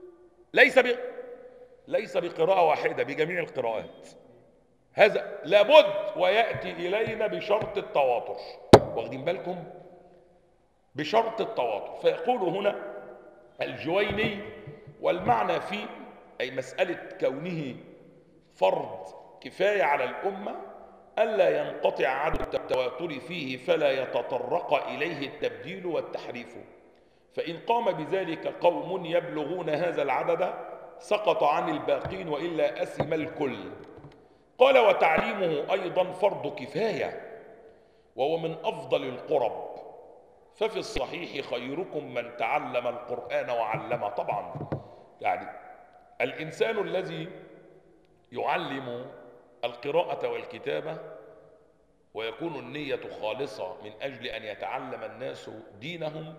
ليس بقراءة واحدة، بجميع القراءات. هذا لابد ويأتي إلينا بشرط التواتر. واخدين بالكم؟ بشرط التواتر. فيقول هنا الجويني: والمعنى فيه أي مسألة كونه فرض كفاية على الأمة ألا ينقطع عدد التواتر فيه فلا يتطرق إليه التبديل والتحريف، فإن قام بذلك قوم يبلغون هذا العدد سقط عن الباقين وإلا أثم الكل. قال: وتعليمه أيضا فرض كفاية، وهو من أفضل القرب، ففي الصحيح خيركم من تعلم القرآن وعلمه. طبعا يعني الإنسان الذي يعلم القراءة والكتابة ويكون النية خالصة من أجل أن يتعلم الناس دينهم،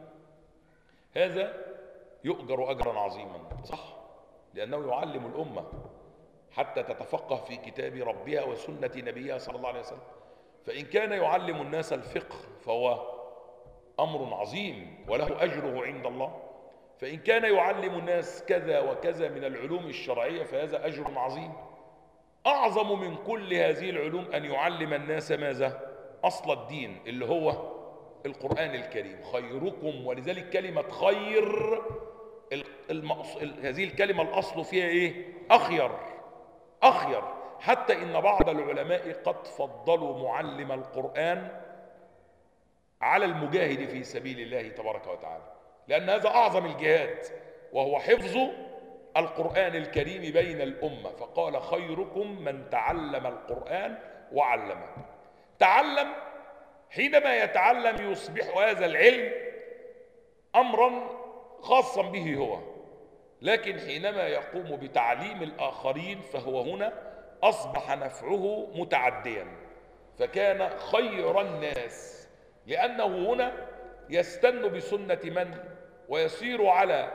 هذا يؤجر أجرا عظيما، صح؟ لأنه يعلم الأمة حتى تتفقه في كتاب ربها وسنة نبيها صلى الله عليه وسلم. فإن كان يعلم الناس الفقه فهو أمر عظيم وله أجره عند الله، فإن كان يعلم الناس كذا وكذا من العلوم الشرعية فهذا أجر عظيم. أعظم من كل هذه العلوم أن يعلم الناس ماذا؟ أصل الدين اللي هو القرآن الكريم. خيركم، ولذلك كلمة خير هذه الكلمة الأصل فيها إيه؟ أخير. أخير، حتى إن بعض العلماء قد فضلوا معلم القرآن على المجاهد في سبيل الله تبارك وتعالى، لأن هذا أعظم الجهاد وهو حفظ القرآن الكريم بين الأمة. فقال خيركم من تعلم القرآن وعلمه. تعلم، حينما يتعلم يصبح هذا العلم أمرا خاصا به هو، لكن حينما يقوم بتعليم الآخرين فهو هنا أصبح نفعه متعديا، فكان خير الناس، لأنه هنا يستن بسنة من ويسير على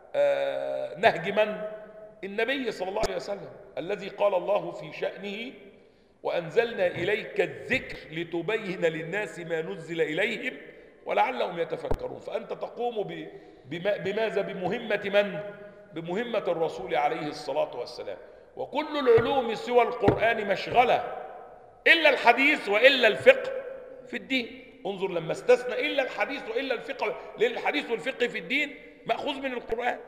نهج من؟ النبي صلى الله عليه وسلم، الذي قال الله في شأنه وأنزلنا إليك الذكر لتبين للناس ما نزل إليهم ولعلهم يتفكرون. فأنت تقوم بماذا؟ بمهمة من؟ بمهمة الرسول عليه الصلاة والسلام. وكل العلوم سوى القرآن مشغلة إلا الحديث وإلا الفقه في الدين. انظر لما استثنى إلا الحديث وإلا الفقه، لأن الحديث والفقه في الدين مأخوذ من القرآن،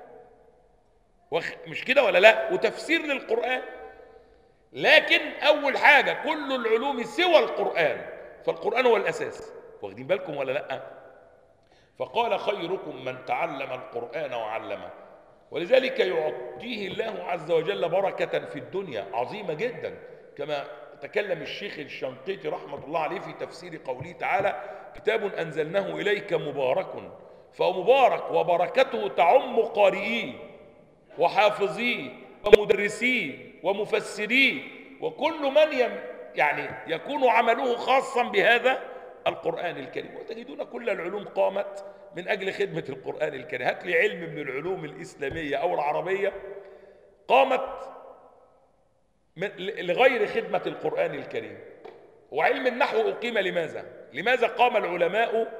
مش كده ولا لا؟ وتفسير للقرآن. لكن أول حاجة كل العلوم سوى القرآن، فالقرآن هو الأساس. واخدين بالكم ولا لا؟ فقال خيركم من تعلم القرآن وعلمه. ولذلك يعطيه الله عز وجل بركة في الدنيا عظيمة جدا، كما تكلم الشيخ الشنقيطي رحمة الله عليه في تفسير قوله تعالى كتاب أنزلناه إليك مبارك. فهو مبارك وبركته تعم قارئيه وحافظيه ومدرسيه ومفسريه وكل من يعني يكون عمله خاصا بهذا القرآن الكريم. وتجدون كل العلوم قامت من أجل خدمة القرآن الكريم. هات لي علم من العلوم الإسلامية أو العربية قامت لغير خدمة القرآن الكريم. وعلم النحو أقيم لماذا؟ لماذا قام العلماء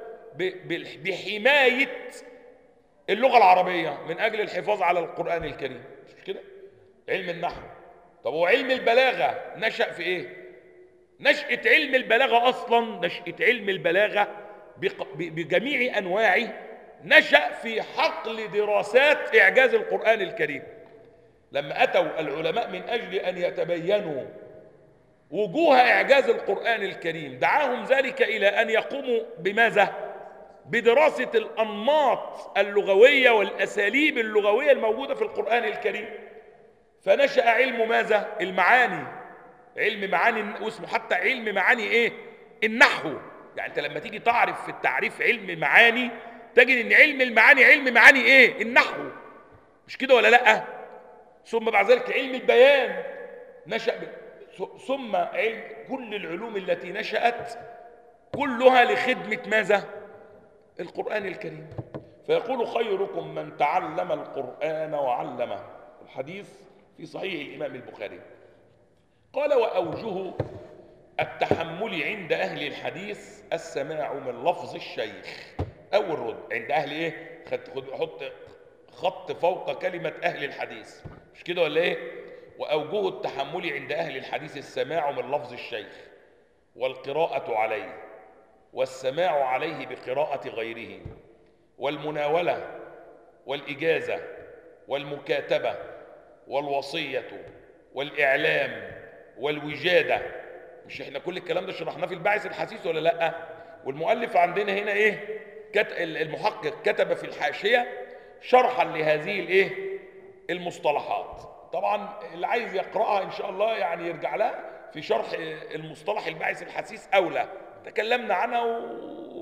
بحماية اللغة العربية؟ من أجل الحفاظ على القرآن الكريم، مش كده؟ علم النحو. طب وعلم البلاغة نشأ في إيه؟ نشأة علم البلاغة أصلا، نشأة علم البلاغة بجميع أنواعه نشأ في حقل دراسات إعجاز القرآن الكريم. لما أتوا العلماء من أجل أن يتبينوا وجوه إعجاز القرآن الكريم دعاهم ذلك إلى أن يقوموا بماذا؟ بدراسة الأنماط اللغوية والأساليب اللغوية الموجودة في القرآن الكريم. فنشأ علم ماذا؟ المعاني. علم معاني، واسمه حتى علم معاني إيه؟ النحو. يعني أنت لما تيجي تعرف في التعريف علم معاني تجد أن علم المعاني علم معاني إيه؟ النحو، مش كده ولا لأ؟ ثم بعد ذلك علم البيان نشأ ثم علم كل العلوم التي نشأت كلها لخدمة ماذا؟ القرآن الكريم. فيقول خيركم من تعلم القرآن وعلمه. الحديث في صحيح الإمام البخاري. قال وأوجه التحمل عند أهل الحديث السماع من لفظ الشيخ. أول رد عند أهل إيه؟ حط خط فوق كلمة أهل الحديث، مش كده ولا إيه؟ وأوجه التحمل عند أهل الحديث السماع من لفظ الشيخ والقراءة عليه والسماع عليه بقراءة غيره والمناولة والإجازة والمكاتبة والوصية والإعلام والوجادة. مش احنا كل الكلام ده شرحناه في الباعث الحثيث ولا لأ؟ والمؤلف عندنا هنا ايه؟ المحقق كتب في الحاشية شرحا لهذه الايه؟ المصطلحات. طبعا اللي عايز يقرأها ان شاء الله يعني يرجع لها في شرح المصطلح الباعث الحثيث أولى، تكلمنا عنها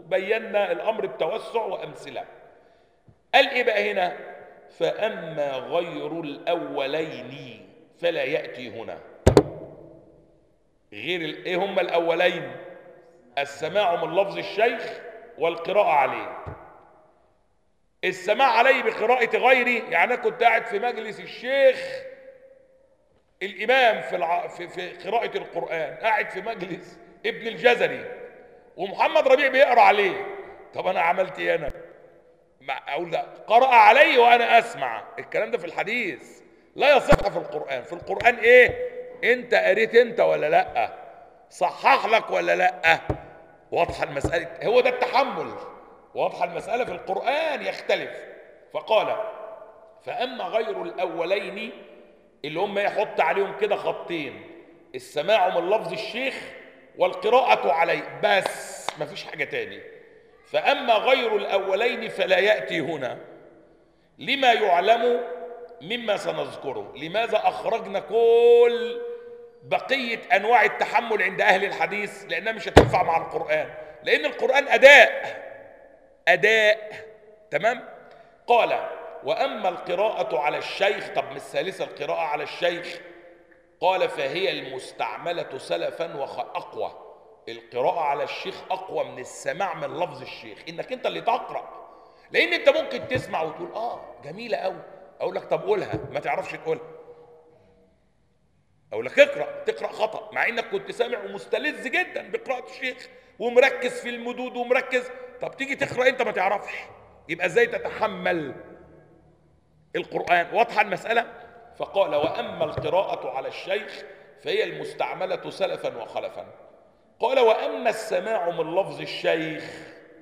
وبينا الأمر بتوسع وأمثلة. قال إيه بقى هنا؟ فأما غير الأولين فلا يأتي هنا. غير إيه هم الأولين؟ السماع من لفظ الشيخ والقراءة عليه. السماع عليه بقراءة غيري، يعني أنا كنت قاعد في مجلس الشيخ الإمام في قراءة القرآن، قاعد في مجلس ابن الجزري ومحمد ربيع بيقرأ عليه. طب أنا عملت إيه أنا؟ أقول لا، قرأ علي وأنا أسمع. الكلام ده في الحديث لا يصح في القرآن. في القرآن إيه؟ أنت قريت أنت ولا لأ؟ صحح لك ولا لأ؟ واضحة المسألة، هو ده التحمل. واضحة المسألة. في القرآن يختلف. فقال فأما غير الأولين اللي هم يحط عليهم كده خطين، السماع من لفظ الشيخ والقراءة عليه بس، مفيش حاجة تاني. فأما غير الأولين فلا يأتي هنا لما يعلم مما سنذكره. لماذا أخرجنا كل بقية أنواع التحمل عند أهل الحديث؟ لأنها مش هتنفع مع القرآن، لأن القرآن أداء. تمام؟ قال وأما القراءة على الشيخ. طب من الثالثة القراءة على الشيخ؟ قال فهي المستعملة سلفا وأقوى. القراءة على الشيخ أقوى من السماع من لفظ الشيخ، إنك أنت اللي تقرأ. لأن أنت ممكن تسمع وتقول جميلة أوي، أقول لك طب قولها، ما تعرفش تقولها، أقول لك تقرأ خطأ، مع إنك كنت سامع ومستلذ جدا بقراءة الشيخ ومركز في المدود ومركز. طب تيجي تقرأ أنت ما تعرفش، يبقى إزاي تتحمل القرآن؟ واضحة المسألة. فقال وأما القراءة على الشيخ فهي المستعملة سلفا وخلفا. قال وأما السماع من لفظ الشيخ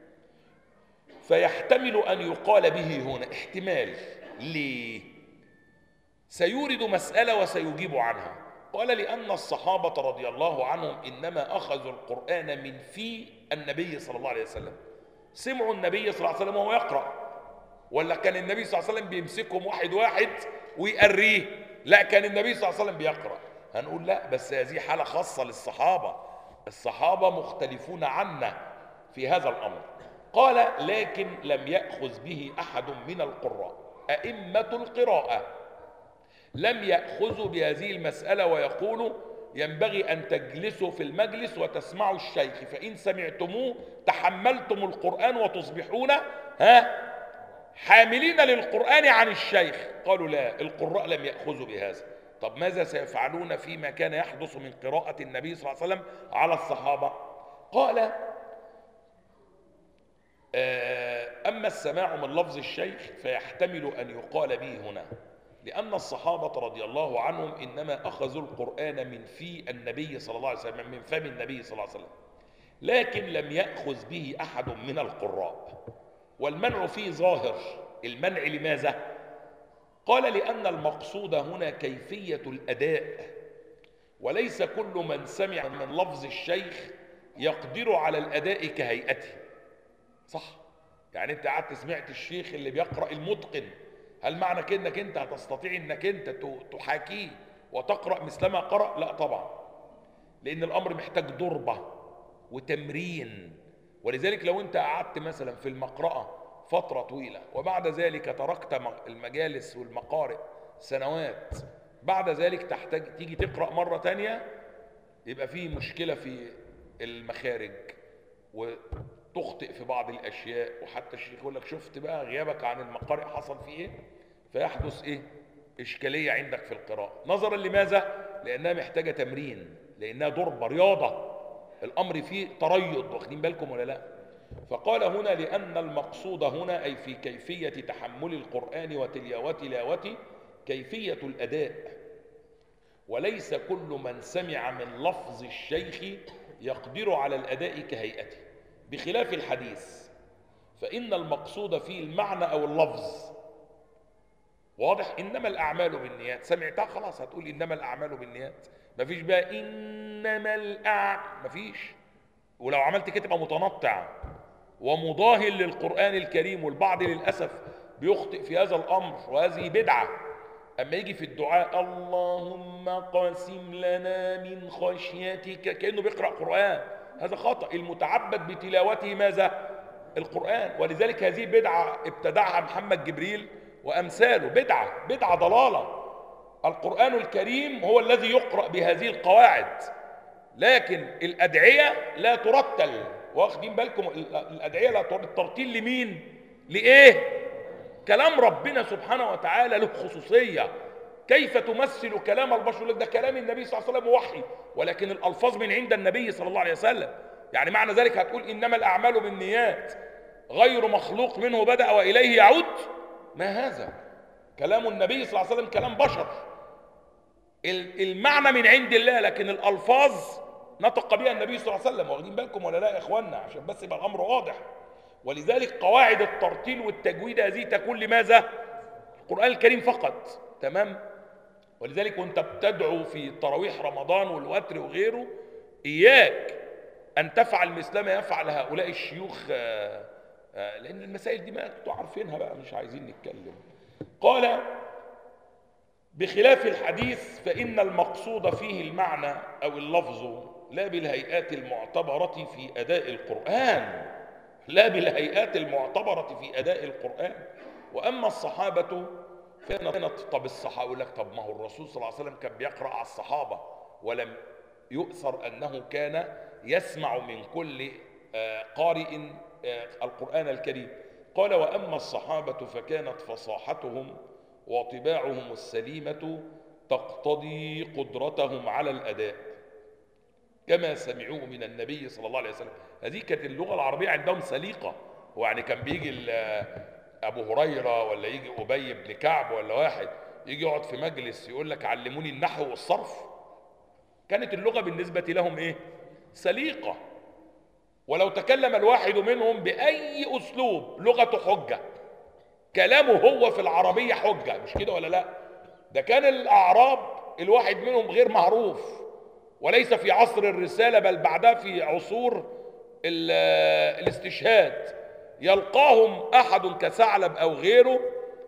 فيحتمل أن يقال به هنا. احتمال ليه؟ سيورد مسألة وسيجيب عنها. قال لأن الصحابة رضي الله عنهم إنما أخذوا القرآن من في النبي صلى الله عليه وسلم. سمعوا النبي صلى الله عليه وسلم وهو يقرأ، ولا كان النبي صلى الله عليه وسلم بيمسكهم واحد واحد ويقريه؟ لا، كان النبي صلى الله عليه وسلم بيقرأ. هنقول لا، بس هذه حالة خاصة للصحابة. الصحابة مختلفون عنا في هذا الأمر. قال لكن لم يأخذ به أحد من القراء. أئمة القراءة لم يأخذوا بهذه المسألة ويقولوا ينبغي أن تجلسوا في المجلس وتسمعوا الشيخ، فإن سمعتموه تحملتم القرآن وتصبحون حاملين للقرآن عن الشيخ. قالوا لا، القراء لم يأخذوا بهذا. طب ماذا سيفعلون فيما كان يحدث من قراءة النبي صلى الله عليه وسلم على الصحابة؟ قال أما السماع من لفظ الشيخ فيحتمل أن يقال به هنا لأن الصحابة رضي الله عنهم إنما أخذوا القرآن من في النبي صلى الله عليه وسلم، من فم النبي صلى الله عليه وسلم، لكن لم يأخذ به أحد من القراء. والمنع فيه ظاهر. المنع لماذا؟ قال لأن المقصود هنا كيفية الأداء، وليس كل من سمع من لفظ الشيخ يقدر على الأداء كهيئته. صح؟ يعني أنت قعدت سمعت الشيخ اللي بيقرأ المتقن، هل معنى كده انك انت هتستطيع انك انت تحاكيه وتقرأ مثلما قرأ؟ لا طبعا، لان الامر محتاج ضربة وتمرين. ولذلك لو انت قعدت مثلا في المقرأة فترة طويلة وبعد ذلك تركت المجالس والمقارئ سنوات، بعد ذلك تحتاج تيجي تقرأ مرة تانية، يبقى فيه مشكلة في المخارج وتخطئ في بعض الأشياء. وحتى الشيخ يقول لك شفت بقى غيابك عن المقارئ حصل فيه إيه؟ فيحدث إيه؟ إشكالية عندك في القراءة. نظرا لماذا؟ لأنها محتاجة تمرين، لأنها ضربة رياضة، الأمر فيه تريض. واخدين بالكم ولا لا؟ فقال هنا لأن المقصود هنا أي في كيفية تحمل القرآن وتلاوته كيفية الأداء، وليس كل من سمع من لفظ الشيخ يقدر على الأداء كهيئته، بخلاف الحديث فإن المقصود فيه المعنى أو اللفظ. واضح؟ إنما الأعمال بالنيات، سمعتها خلاص هتقول إنما الأعمال بالنيات، مفيش بقى إنما مفيش. ولو عملت كده تبقى متنطع ومضاهل للقرآن الكريم. والبعض للأسف بيخطئ في هذا الأمر، وهذه بدعة. أما يجي في الدعاء اللهم قاسم لنا من خشيتك كأنه بيقرأ قرآن، هذا خطأ. المتعبد بتلاوته ماذا؟ القرآن. ولذلك هذه بدعة ابتدعها محمد جبريل وأمثاله، بدعة ضلالة. القرآن الكريم هو الذي يقرأ بهذه القواعد، لكن الأدعية لا ترتل. واخدين بالكم؟ الأدعية لا ترتل. الترتيل لمين؟ لإيه؟ كلام ربنا سبحانه وتعالى له خصوصية. كيف تمثل كلام البشر؟ لك ده كلام النبي صلى الله عليه وسلم وحي، ولكن الألفاظ من عند النبي صلى الله عليه وسلم. يعني معنى ذلك هتقول إنما الأعمال بالنيات، غير مخلوق منه بدأ وإليه يعود؟ ما هذا؟ كلام النبي صلى الله عليه وسلم كلام بشر، المعنى من عند الله، لكن الألفاظ نطق بها النبي صلى الله عليه وسلم. واخدين بالكم ولا لا يا إخواننا؟ عشان بس يبقى الأمر واضح. ولذلك قواعد الترتيل والتجويد هذه تكون لماذا؟ القرآن الكريم فقط. تمام؟ ولذلك وانت بتدعو في تراويح رمضان والوتر وغيره، إياك أن تفعل مثل ما يفعل هؤلاء الشيوخ، لأن المسائل دي ما انتوا عارفينها بقى، مش عايزين نتكلم. قال: بخلاف الحديث فإن المقصود فيه المعنى أو اللفظ لا بالهيئات المعتبرة في أداء القرآن، لا بالهيئات المعتبرة في أداء القرآن. وأما الصحابة كانت، طب الصحابة يقول لك طب ما هو الرسول صلى الله عليه وسلم كان بيقرأ على الصحابة، ولم يؤثر أنه كان يسمع من كل قارئ القرآن الكريم. قال: وأما الصحابة فكانت فصاحتهم وطباعهم السليمة تقتضي قدرتهم على الأداء كما سمعوه من النبي صلى الله عليه وسلم. هذه كانت اللغة العربية عندهم سليقة. هو يعني كان بيجي أبو هريرة ولا يجي أبي بن كعب ولا واحد يجي يقعد في مجلس يقول لك علموني النحو والصرف؟ كانت اللغة بالنسبة لهم إيه؟ سليقة. ولو تكلم الواحد منهم بأي أسلوب لغته حجة، كلامه هو في العربية حجة، مش كده ولا لا؟ ده كان الأعراب الواحد منهم غير معروف، وليس في عصر الرسالة بل بعدها في عصور الاستشهاد، يلقاهم أحد كثعلب أو غيره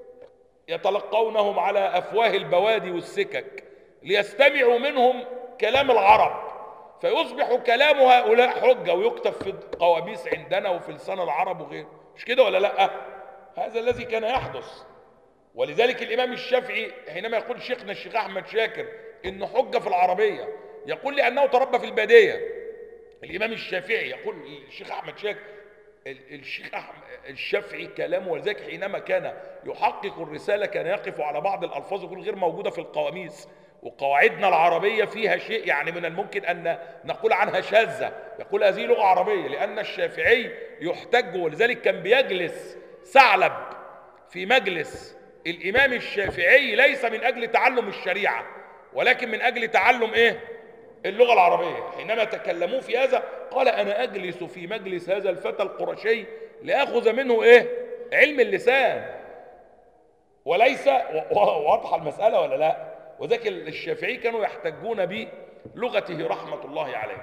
يتلقونهم على أفواه البوادي والسكك ليستمعوا منهم كلام العرب، فيصبح كلام هؤلاء حجة ويكتب في القواميس عندنا وفي لسان العرب وغيره، مش كده ولا لا؟ هذا الذي كان يحدث. ولذلك الإمام الشافعي حينما يقول شيخنا الشيخ أحمد شاكر إنه حجة في العربية، يقول لأنه تربى في البادية. الإمام الشافعي يقول الشيخ أحمد شاكر، الشيخ أحمد الشافعي كلامه. ولذلك حينما كان يحقق الرسالة كان يقف على بعض الألفاظ يقول غير موجودة في القواميس، وقواعدنا العربية فيها شيء يعني من الممكن أن نقول عنها شاذة، يقول هذه لغة عربية، لأن الشافعي يحتج. ولذلك كان بيجلس ثعلب في مجلس الإمام الشافعي ليس من أجل تعلم الشريعة، ولكن من أجل تعلم إيه؟ اللغة العربية. حينما تكلموا في هذا قال: أنا أجلس في مجلس هذا الفتى القرشي لأخذ منه إيه؟ علم اللسان، وليس واضحة المسألة ولا لا؟ وذلك الشافعي كانوا يحتجون بلغته رحمة الله عليه.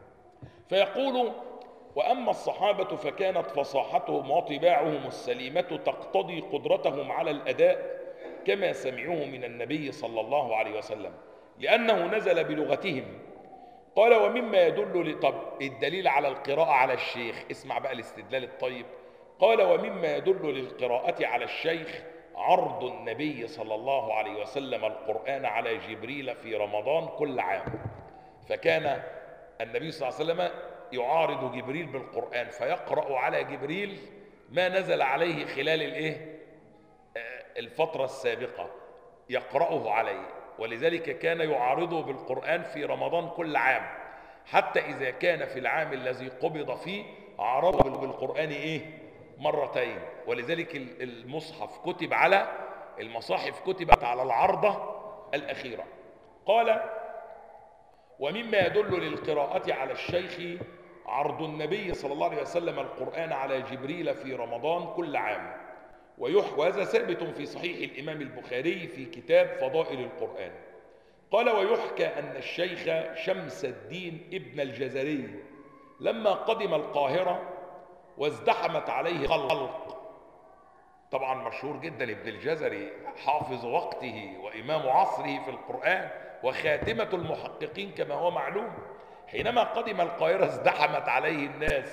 فيقول: وأما الصحابة فكانت فصاحتهم وطباعهم السليمة تقتضي قدرتهم على الأداء كما سمعوه من النبي صلى الله عليه وسلم لأنه نزل بلغتهم. قال: ومما يدل طب الدليل على القراءة على الشيخ، اسمع بقى الاستدلال الطيب. قال: ومما يدل للقراءة على الشيخ عرض النبي صلى الله عليه وسلم القرآن على جبريل في رمضان كل عام، فكان النبي صلى الله عليه وسلم يعارض جبريل بالقرآن فيقرأ على جبريل ما نزل عليه خلال الفترة السابقة يقرأه عليه، ولذلك كان يعارضه بالقرآن في رمضان كل عام، حتى إذا كان في العام الذي قبض فيه عارضه بالقرآن مرتين. ولذلك المصاحف كتبت على العرضة الأخيرة. قال: ومما يدل للقراءة على الشيخ عرض النبي صلى الله عليه وسلم القرآن على جبريل في رمضان كل عام، وهذا ثابت في صحيح الإمام البخاري في كتاب فضائل القرآن. قال: ويحكى أن الشيخ شمس الدين ابن الجزري لما قدم القاهرة وازدحمت عليه خلق، طبعا مشهور جدا ابن الجزري حافظ وقته وإمام عصره في القرآن وخاتمة المحققين كما هو معلوم، حينما قدم القاهرة ازدحمت عليه الناس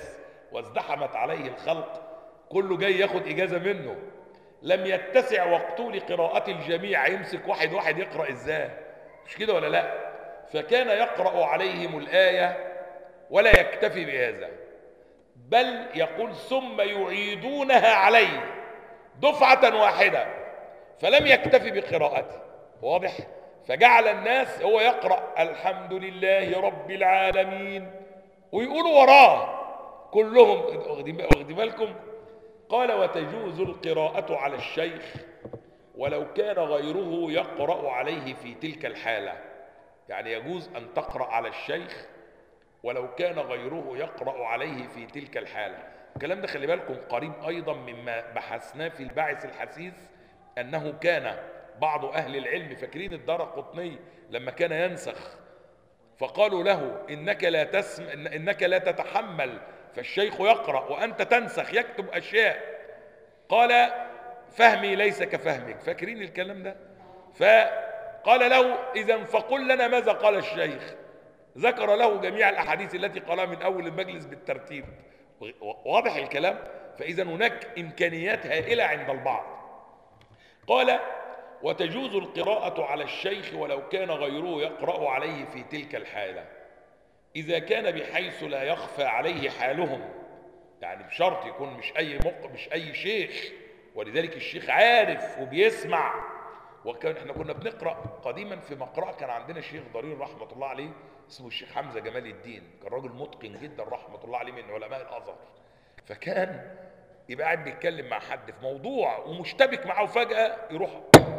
وازدحمت عليه الخلق، كله جاي ياخد إجازة منه، لم يتسع وقته لقراءة الجميع، يمسك واحد واحد يقرأ إزاي؟ مش كده ولا لا؟ فكان يقرأ عليهم الآية ولا يكتفي بهذا، بل يقول ثم يعيدونها عليه دفعة واحدة، فلم يكتفي بقراءته. واضح؟ فجعل الناس هو يقرأ الحمد لله رب العالمين ويقولوا وراه كلهم. واخدين بالكم؟ قال وتجوز القراءة على الشيخ ولو كان غيره يقرأ عليه في تلك الحالة. يعني يجوز أن تقرأ على الشيخ ولو كان غيره يقرأ عليه في تلك الحالة. الكلام ده خلي بالكم قريب أيضا مما بحثناه في الباعث الحثيث، أنه كان بعض أهل العلم فاكرين الدارقطني لما كان ينسخ فقالوا له إنك لا تتحمل، فالشيخ يقرأ وأنت تنسخ يكتب أشياء، قال فهمي ليس كفهمك. فاكرين الكلام ده؟ فقال له إذن فقل لنا ماذا قال الشيخ، ذكر له جميع الأحاديث التي قالها من أول المجلس بالترتيب. واضح الكلام؟ فإذا هناك إمكانيات هائلة عند البعض. قال وتجوز القراءة على الشيخ ولو كان غيره يقرأ عليه في تلك الحالة إذا كان بحيث لا يخفى عليه حالهم، يعني بشرط يكون مش أي شيخ، ولذلك الشيخ عارف وبيسمع. احنا كنا بنقرأ قديما في مقرأة، كان عندنا شيخ ضرير رحمة الله عليه اسمه الشيخ حمزة جمال الدين، كان راجل متقن جدا رحمة الله عليه من علماء الأزهر. فكان يبقى قاعد بيتكلم مع حد في موضوع ومشتبك معه، فجأة يروح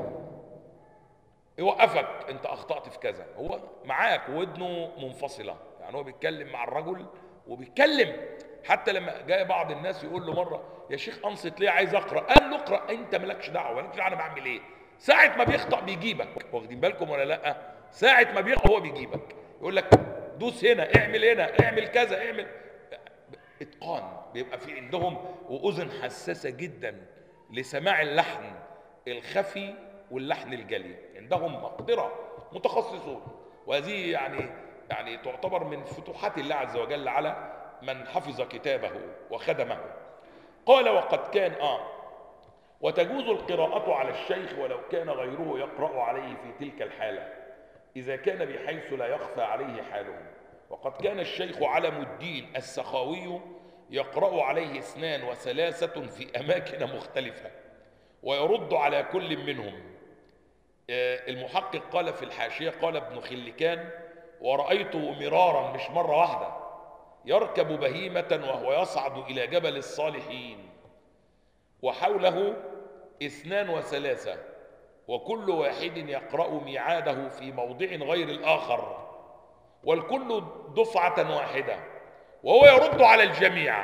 يوقفك، انت اخطأت في كذا، هو معاك ودنه منفصلة، يعني هو بيتكلم مع الرجل وبيتكلم. حتى لما جاء بعض الناس يقول له مرة يا شيخ انصت ليه عايز اقرأ، قال له اقرأ انت مالكش دعوة، مالكش دعوة انا بعمل ايه. ساعة ما بيخطأ بيجيبك، واخدين بالكم ولا لا؟ ساعة ما بيخطأ هو بيجيبك، يقول لك دوس هنا، اعمل هنا، اعمل كذا، اعمل. اتقان بيبقى في عندهم، واذن حساسة جدا لسماع اللحن الخفي واللحن الجلي، عندهم مقدرة، متخصصون. وهذه يعني تعتبر من فتوحات الله عز وجل على من حفظ كتابه وخدمه. قال وقد كان وتجوز القراءة على الشيخ ولو كان غيره يقرأ عليه في تلك الحالة إذا كان بحيث لا يخفى عليه حالهم. وقد كان الشيخ علم الدين السخاوي يقرأ عليه 2 و3 في أماكن مختلفة ويرد على كل منهم. المحقق قال في الحاشية، قال ابن خلكان ورأيته مرارا مش مرة واحدة يركب بهيمة وهو يصعد إلى جبل الصالحين وحوله 2 و3 وكل واحد يقرأ ميعاده في موضع غير الآخر والكل دفعة واحدة وهو يرد على الجميع.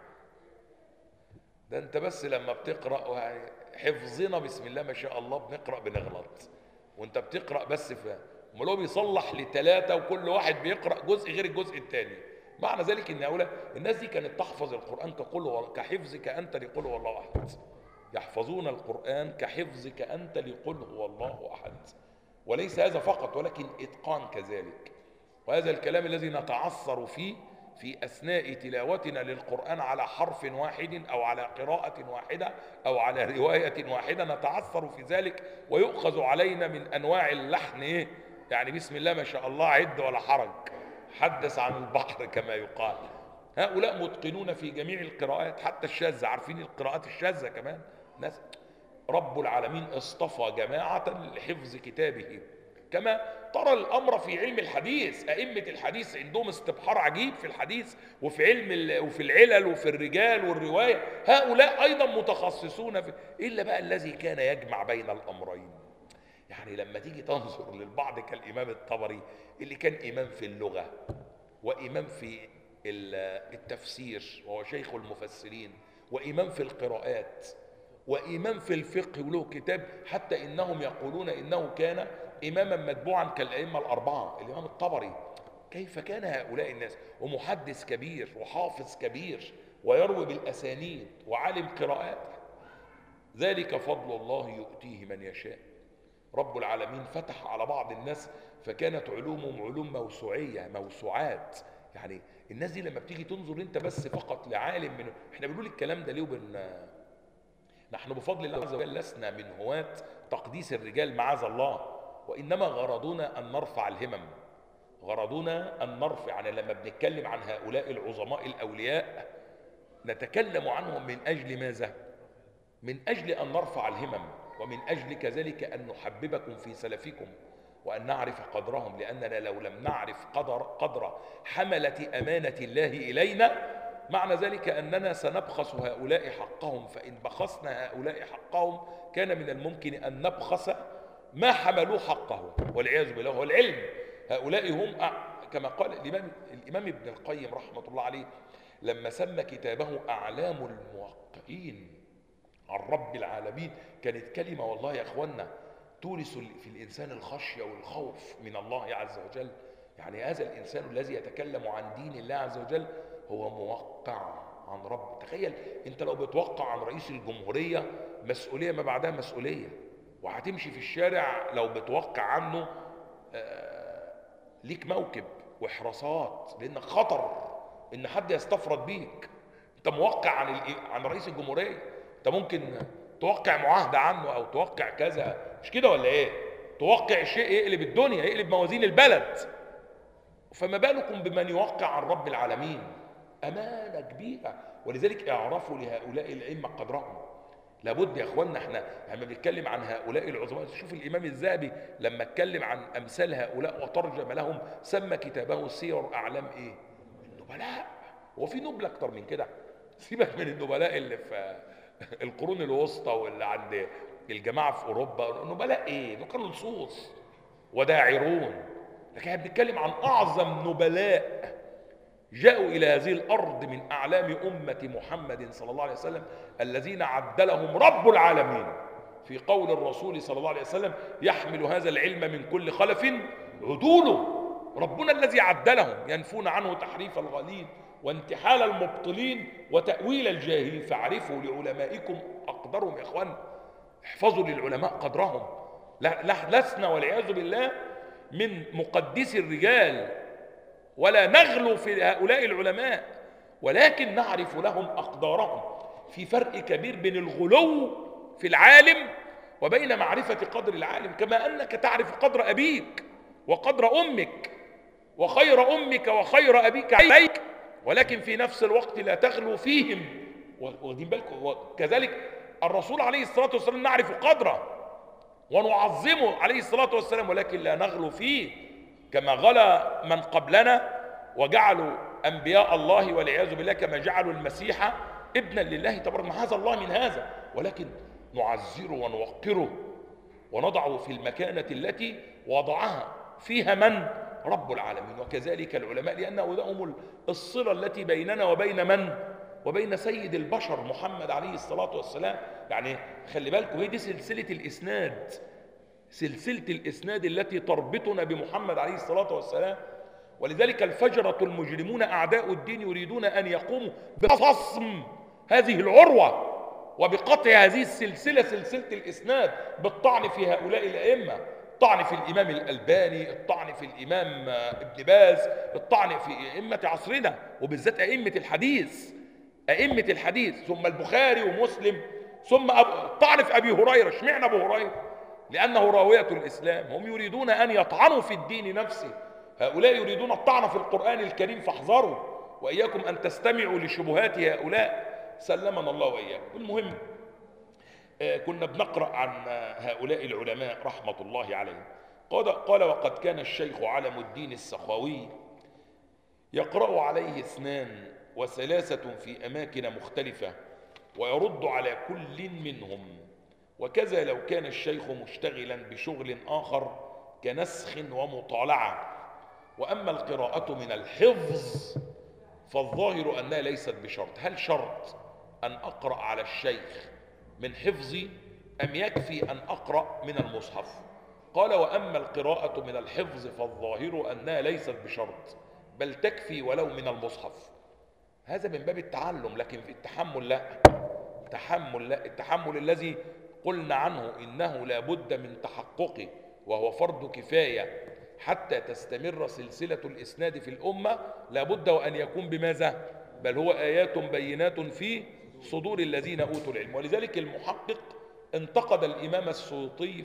ده انت بس لما بتقرأ حفظنا بسم الله ما شاء الله بنقرأ بنغلط، وانت بتقرأ بس امال هو بيصلح ل3 وكل واحد بيقرأ جزء غير الجزء الثاني. معنى ذلك ان هؤلاء الناس دي كانت تحفظ القرآن كحفظك انت لقل هو الله احد، يحفظون القرآن كحفظك انت لقل هو الله احد. وليس هذا فقط ولكن اتقان كذلك. وهذا الكلام الذي نتعثر فيه في أثناء تلاوتنا للقرآن على حرف واحد أو على قراءة واحدة أو على رواية واحدة، نتعثر في ذلك ويؤخذ علينا من أنواع اللحن يعني بسم الله ما شاء الله عد ولا حرج، حدث عن البحر كما يقال. هؤلاء متقنون في جميع القراءات حتى الشاذة، عارفين القراءات الشاذة كمان ناس رب العالمين اصطفى جماعة لحفظ كتابه. كما ترى الأمر في علم الحديث، أئمة الحديث عندهم استبحار عجيب في الحديث وفي علم وفي العلل وفي الرجال والرواية، هؤلاء أيضا متخصصون في. إلا بقى الذي كان يجمع بين الأمرين. يعني لما تيجي تنظر للبعض كالإمام الطبري اللي كان إمام في اللغة وإمام في التفسير وهو شيخ المفسرين وإمام في القراءات وإمام في الفقه وله كتاب، حتى إنهم يقولون إنه كان إماما متبوعا كالأئمة الأربعة الإمام الطبري. كيف كان هؤلاء الناس؟ ومحدث كبير وحافظ كبير ويروي بالأسانيد وعالم قراءات. ذلك فضل الله يؤتيه من يشاء. رب العالمين فتح على بعض الناس فكانت علومهم علوم موسوعية، موسوعات، يعني الناس دي لما بتيجي تنظر انت بس فقط لعالم من، احنا بنقول الكلام ده ليه نحن بفضل الله عز وجل لسنا من هواة تقديس الرجال معاذ الله، وإنما غرضنا أن نرفع الهمم، غرضنا أن نرفع. يعني لما بنتكلم عن هؤلاء العظماء الأولياء نتكلم عنهم من أجل ماذا؟ من أجل أن نرفع الهمم، ومن أجل كذلك أن نحببكم في سلفكم وأن نعرف قدرهم، لأننا لو لم نعرف قدر حملة أمانة الله إلينا معنى ذلك أننا سنبخس هؤلاء حقهم، فإن بخسنا هؤلاء حقهم كان من الممكن أن نبخس ما حملوا حقه والعياذ بالله. والعلم هؤلاء هم كما قال الإمام ابن القيم رحمة الله عليه لما سمى كتابه أعلام الموقعين عن رب العالمين، كانت كلمة والله يا أخوانا تورث في الإنسان الخشية والخوف من الله عز وجل. يعني هذا الإنسان الذي يتكلم عن دين الله عز وجل هو موقع عن رب. تخيل انت لو بتوقع عن رئيس الجمهورية مسؤولية ما بعدها مسؤولية، وهتمشي في الشارع لو بتوقع عنه ليك موكب وحراسات، لأنك خطر ان حد يستفرد بيك. انت موقع عن رئيس الجمهورية، انت ممكن توقع معاهدة عنه او توقع كذا، مش كده ولا ايه؟ توقع شيء يقلب الدنيا، يقلب موازين البلد، فما بالكم بمن يوقع عن رب العالمين؟ أمانة كبيرة. ولذلك اعرفوا لهؤلاء الأئمة قدرهم. لابد يا اخوانا احنا لما بنتكلم عن هؤلاء العظماء، شوف الإمام الذهبي لما اتكلم عن أمثال هؤلاء وترجم لهم سمى كتابه سير أعلام ايه؟ النبلاء. هو في نبلة أكتر من كده؟ سيبك من النبلاء اللي في القرون الوسطى واللي عند الجماعة في أوروبا، نبلاء ايه؟ دول كانوا لصوص وداعرون، لكن احنا بنتكلم عن أعظم نبلاء جاءوا إلى هذه الأرض من أعلام أمة محمد صلى الله عليه وسلم، الذين عدلهم رب العالمين في قول الرسول صلى الله عليه وسلم: يحمل هذا العلم من كل خلف عدوله. ربنا الذي عدلهم، ينفون عنه تحريف الغالين وانتحال المبطلين وتأويل الجاهلين. فاعرفوا لعلمائكم أقدرهم يا إخوان، احفظوا للعلماء قدرهم. لسنا والعياذ بالله من مقدسي الرجال ولا نغلو في هؤلاء العلماء، ولكن نعرف لهم أقدارهم. في فرق كبير بين الغلو في العالم وبين معرفة قدر العالم، كما أنك تعرف قدر أبيك وقدر أمك وخير أمك وخير أبيك عليك، ولكن في نفس الوقت لا تغلو فيهم. واخدين بالكم؟ وكذلك الرسول عليه الصلاة والسلام نعرف قدره ونعظمه عليه الصلاة والسلام، ولكن لا نغلو فيه كما غلا من قبلنا وجعلوا أنبياء الله والعياذ بالله كما جعلوا المسيح ابنا لله تبارك. معاذ الله من هذا، ولكن نعزره ونوقره ونضعه في المكانة التي وضعها فيها من؟ رب العالمين. وكذلك العلماء، لأن هم الصلة التي بيننا وبين من؟ وبين سيد البشر محمد عليه الصلاة والسلام. يعني خلي بالكم، هي دي سلسلة الإسناد، سلسلة الإسناد التي تربطنا بمحمد عليه الصلاة والسلام. ولذلك الفجرة المجرمون أعداء الدين يريدون أن يقوموا بفصم هذه العروة وبقطع هذه السلسلة، سلسلة الإسناد، بالطعن في هؤلاء الأئمة، الطعن في الإمام الألباني، الطعن في الإمام ابن باز، الطعن في أئمة عصرنا وبالذات أئمة الحديث، أئمة الحديث، ثم البخاري ومسلم، ثم الطعن في أبي هريرة. اشمعنى أبو هريرة؟ لأنه راوية الإسلام. هم يريدون أن يطعنوا في الدين نفسه، هؤلاء يريدون الطعن في القرآن الكريم، فاحذروا وإياكم أن تستمعوا لشبهات هؤلاء، سلمنا الله وإياكم. المهم، كنا بنقرأ عن هؤلاء العلماء رحمة الله عليهم. قال: وقد كان الشيخ علم الدين السخاوي يقرأ عليه 2 و3 في أماكن مختلفة ويرد على كل منهم، وكذا لو كان الشيخ مشتغلا بشغل آخر كنسخ ومطالعة. وأما القراءة من الحفظ فالظاهر أنها ليست بشرط. هل شرط أن أقرأ على الشيخ من حفظي أم يكفي أن أقرأ من المصحف؟ قال: وأما القراءة من الحفظ فالظاهر أنها ليست بشرط، بل تكفي ولو من المصحف. هذا من باب التعلم، لكن في التحمل لا. التحمل الذي قلنا عنه إنه لا بد من تحققه وهو فرض كفاية حتى تستمر سلسلة الإسناد في الأمة لابد وأن يكون بماذا؟ بل هو آيات بينات في صدور الذين أوتوا العلم. ولذلك المحقق انتقد الإمام السيوطي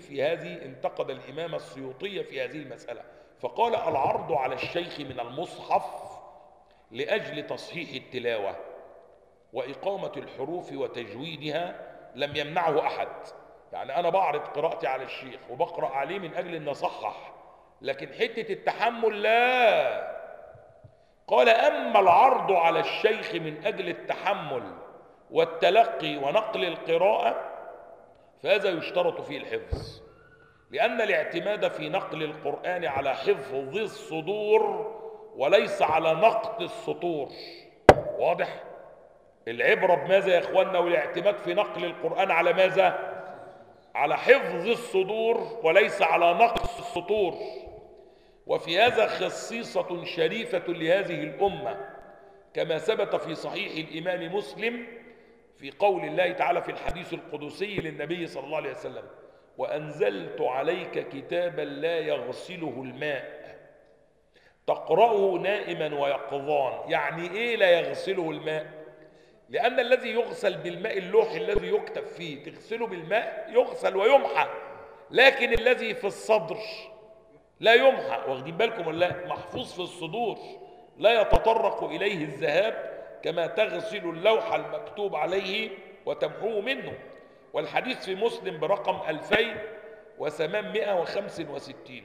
في هذه المسألة، فقال: العرض على الشيخ من المصحف لأجل تصحيح التلاوة وإقامة الحروف وتجويدها لم يمنعه أحد. يعني أنا بعرض قراءتي على الشيخ وبقرأ عليه من أجل أن أصحح، لكن حتة التحمل لا. قال: أما العرض على الشيخ من أجل التحمل والتلقي ونقل القراءة فهذا يشترط فيه الحفظ، لأن الاعتماد في نقل القرآن على حفظ الصدور وليس على نقط السطور. واضح؟ العبرة بماذا يا إخواننا؟ والاعتماد في نقل القرآن على ماذا؟ على حفظ الصدور وليس على نقص السطور. وفي هذا خصيصة شريفة لهذه الأمة، كما ثبت في صحيح الإمام مسلم في قول الله تعالى في الحديث القدسي للنبي صلى الله عليه وسلم: وأنزلت عليك كتابا لا يغسله الماء تقرأه نائما ويقظان. يعني إيه لا يغسله الماء؟ لأن الذي يغسل بالماء اللوح الذي يكتب فيه، تغسله بالماء يغسل ويمحى، لكن الذي في الصدر لا يمحى. واخدين بالكم ولا؟ محفوظ في الصدور لا يتطرق إليه الذهاب كما تغسل اللوح المكتوب عليه وتمحوه منه. والحديث في مسلم برقم 2865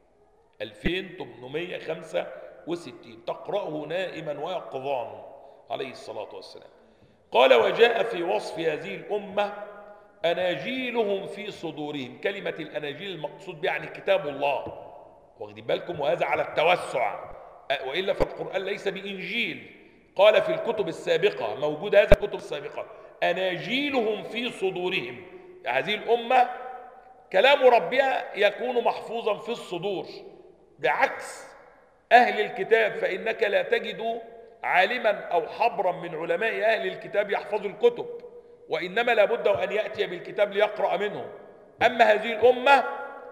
2865 تقرأه نائما ويقظان عليه الصلاة والسلام. قال: وجاء في وصف هذه الأمة أناجيلهم في صدورهم. كلمة الأناجيل المقصود بها يعني كتاب الله، واخدين بالكم، وهذا على التوسع، وإلا فالقرآن ليس بإنجيل. قال في الكتب السابقة، موجود هذا الكتب السابقة، أناجيلهم في صدورهم. هذه الأمة كلام ربها يكون محفوظا في الصدور، بعكس أهل الكتاب، فإنك لا تجد عالما أو حبرا من علماء أهل الكتاب يحفظ الكتب، وإنما لابد أن يأتي بالكتاب ليقرأ منه. أما هذه الأمة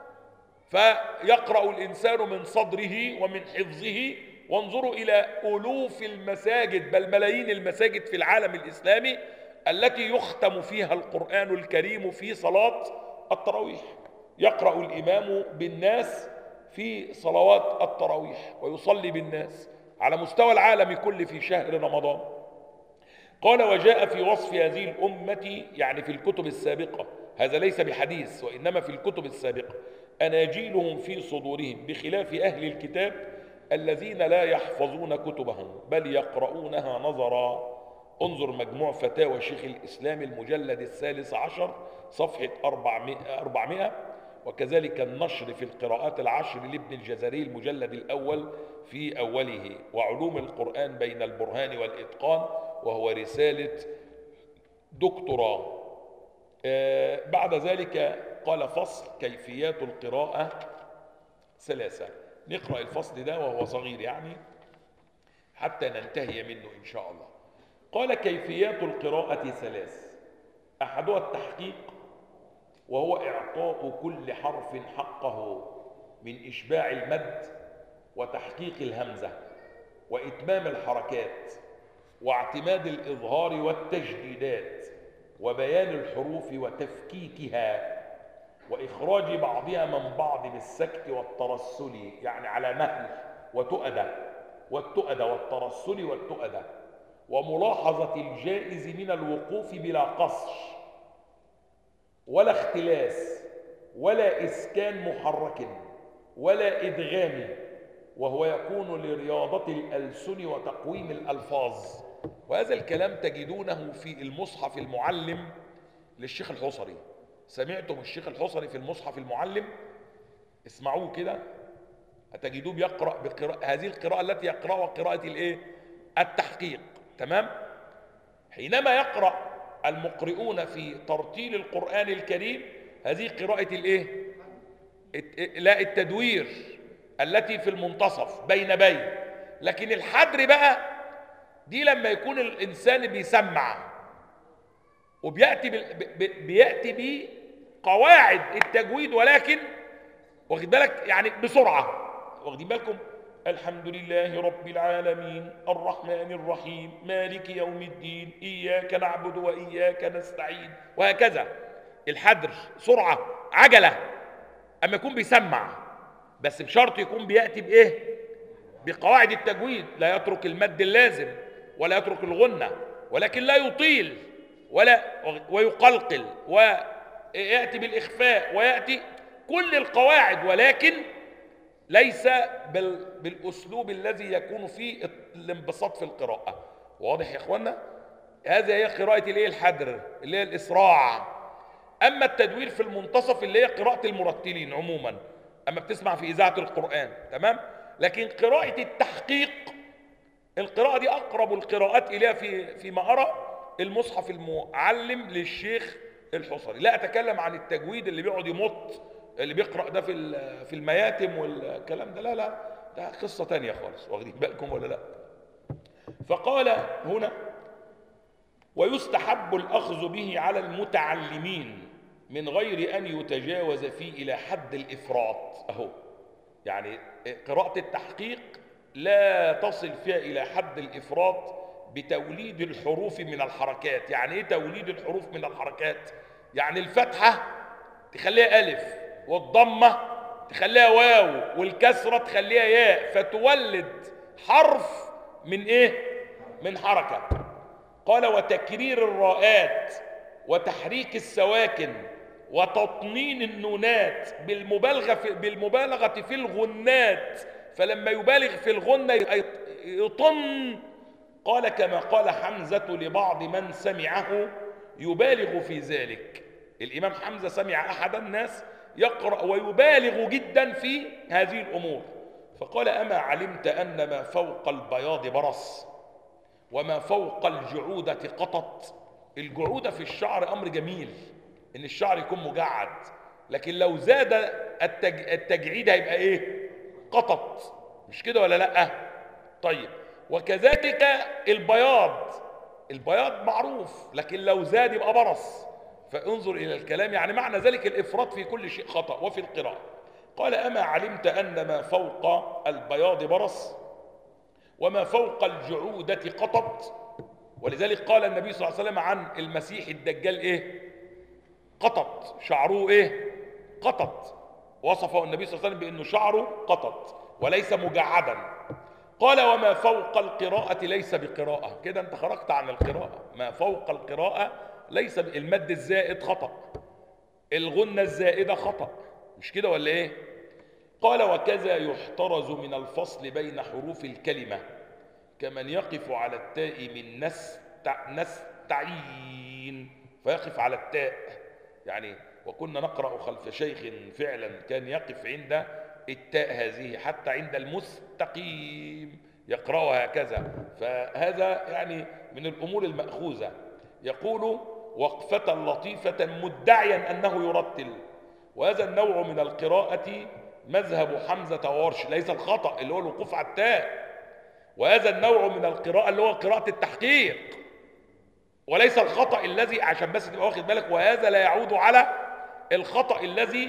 فيقرأ الإنسان من صدره ومن حفظه. وانظروا إلى ألوف المساجد بل ملايين المساجد في العالم الإسلامي التي يختم فيها القرآن الكريم في صلاة التراويح. يقرأ الإمام بالناس في صلوات التراويح ويصلي بالناس على مستوى العالم كله في شهر رمضان. قال: وجاء في وصف هذه الأمة، يعني في الكتب السابقة، هذا ليس بحديث وإنما في الكتب السابقة، أناجيلهم في صدورهم، بخلاف أهل الكتاب الذين لا يحفظون كتبهم بل يقرؤونها نظرا. انظر مجموع فتاوى شيخ الإسلام المجلد 13 صفحة 400، وكذلك النشر في القراءات العشر لابن الجزري المجلد الأول في أوله، وعلوم القرآن بين البرهان والإتقان، وهو رسالة دكتوراه. بعد ذلك قال: فصل كيفيات القراءة 3. نقرأ الفصل ده وهو صغير يعني حتى ننتهي منه إن شاء الله. قال: كيفيات القراءة 3: أحدها التحقيق، وهو إعطاء كل حرف حقه من إشباع المد وتحقيق الهمزة وإتمام الحركات واعتماد الإظهار والتجديدات وبيان الحروف وتفكيكها وإخراج بعضها من بعض بالسكت والترسل، يعني على مهل والتؤدة والترسل والتؤدة، وملاحظة الجائز من الوقوف بلا قصر ولا اختلاس ولا إسكان محرك ولا إدغام، وهو يكون لرياضة الألسن وتقويم الألفاظ. وهذا الكلام تجدونه في المصحف المعلم للشيخ الحصري. سمعتم الشيخ الحصري في المصحف المعلم؟ اسمعوه كده، هتجدوه بيقرأ هذه القراءة التي يقرأها قراءة الايه؟ التحقيق. تمام؟ حينما يقرأ المقرئون في ترتيل القرآن الكريم هذه قراءة الايه؟ لا، التدوير التي في المنتصف بين. لكن الحدر بقى دي لما يكون الإنسان بيسمع وبيأتي بقواعد التجويد، ولكن واخد بالك يعني بسرعة، واخدين بالكم؟ الحمد لله رب العالمين الرحمن الرحيم مالك يوم الدين إياك نعبد وإياك نستعين، وهكذا. الحدر سرعة عجلة أما يكون بيسمع، بس بشرط يكون بيأتي بإيه؟ بقواعد التجويد، لا يترك المد اللازم ولا يترك الغنة، ولكن لا يطيل ويقلقل ويأتي بالإخفاء ويأتي كل القواعد، ولكن ليس بالأسلوب الذي يكون فيه الانبساط في القراءة. واضح يا إخوانا؟ هذا هي قراءة الايه؟ الحدر، اللي هي الإسراع. أما التدوير في المنتصف اللي هي قراءة المرتلين عموما، أما بتسمع في إذاعة القرآن، تمام؟ لكن قراءة التحقيق، القراءة دي أقرب القراءات إليها فيما أرى المصحف المعلم للشيخ الحصري. لا أتكلم عن التجويد اللي بيقعد يمط، اللي بيقرأ ده في المياتم والكلام ده، لا لا، ده قصة تانية خالص. واخدين بالكم ولا لا؟ فقال هنا: ويستحب الأخذ به على المتعلمين من غير أن يتجاوز فيه إلى حد الإفراط. أهو يعني قراءة التحقيق لا تصل فيها إلى حد الإفراط بتوليد الحروف من الحركات. يعني إيه توليد الحروف من الحركات؟ يعني الفتحة تخليها ألف، والضمة تخليها واو، والكسرة تخليها ياء، فتولد حرف من إيه؟ من حركة. قال: وتكرير الراءات وتحريك السواكن وتطنين النونات بالمبالغة في الغنات، فلما يبالغ في الغنة يطن. قال: كما قال حمزة لبعض من سمعه يبالغ في ذلك. الإمام حمزة سمع أحد الناس يقرأ ويبالغ جدا في هذه الأمور، فقال: أما علمت أن ما فوق البياض برص وما فوق الجعودة قطط. الجعودة في الشعر أمر جميل، إن الشعر يكون مجعد، لكن لو زاد التجعيد هيبقى إيه؟ قطط، مش كده ولا لأ؟ طيب، وكذلك البياض معروف، لكن لو زاد يبقى برص. فانظر إلى الكلام، يعني معنى ذلك الإفراط في كل شيء خطأ وفي القراءة. قال: أما علمت أن ما فوق البياض برص وما فوق الجعودة قطط. ولذلك قال النبي صلى الله عليه وسلم عن المسيح الدجال إيه؟ قطط، شعره إيه؟ قطط. وصفه النبي صلى الله عليه وسلم بأنه شعره قطط وليس مجعدا. قال: وما فوق القراءة ليس بقراءة. كده أنت خرجت عن القراءة. ما فوق القراءة ليس المد الزائد خطأ، الغنة الزائدة خطأ، مش كده ولا إيه؟ قال: وكذا يحترز من الفصل بين حروف الكلمة كمن يقف على التاء من نستعين، فيقف على التاء. يعني وكنا نقرأ خلف شيخ فعلا كان يقف عند التاء هذه، حتى عند المستقيم يقرأها هكذا. فهذا يعني من الأمور المأخوذة. يقول: وقفة لطيفة مدعيا أنه يرتل. وهذا النوع من القراءة مذهب حمزة وورش، ليس الخطأ اللي هو الوقوف على التاء، وهذا النوع من القراءة اللي هو قراءة التحقيق، وليس الخطأ الذي، عشان بس تبقى واخد بالك، وهذا لا يعود على الخطأ الذي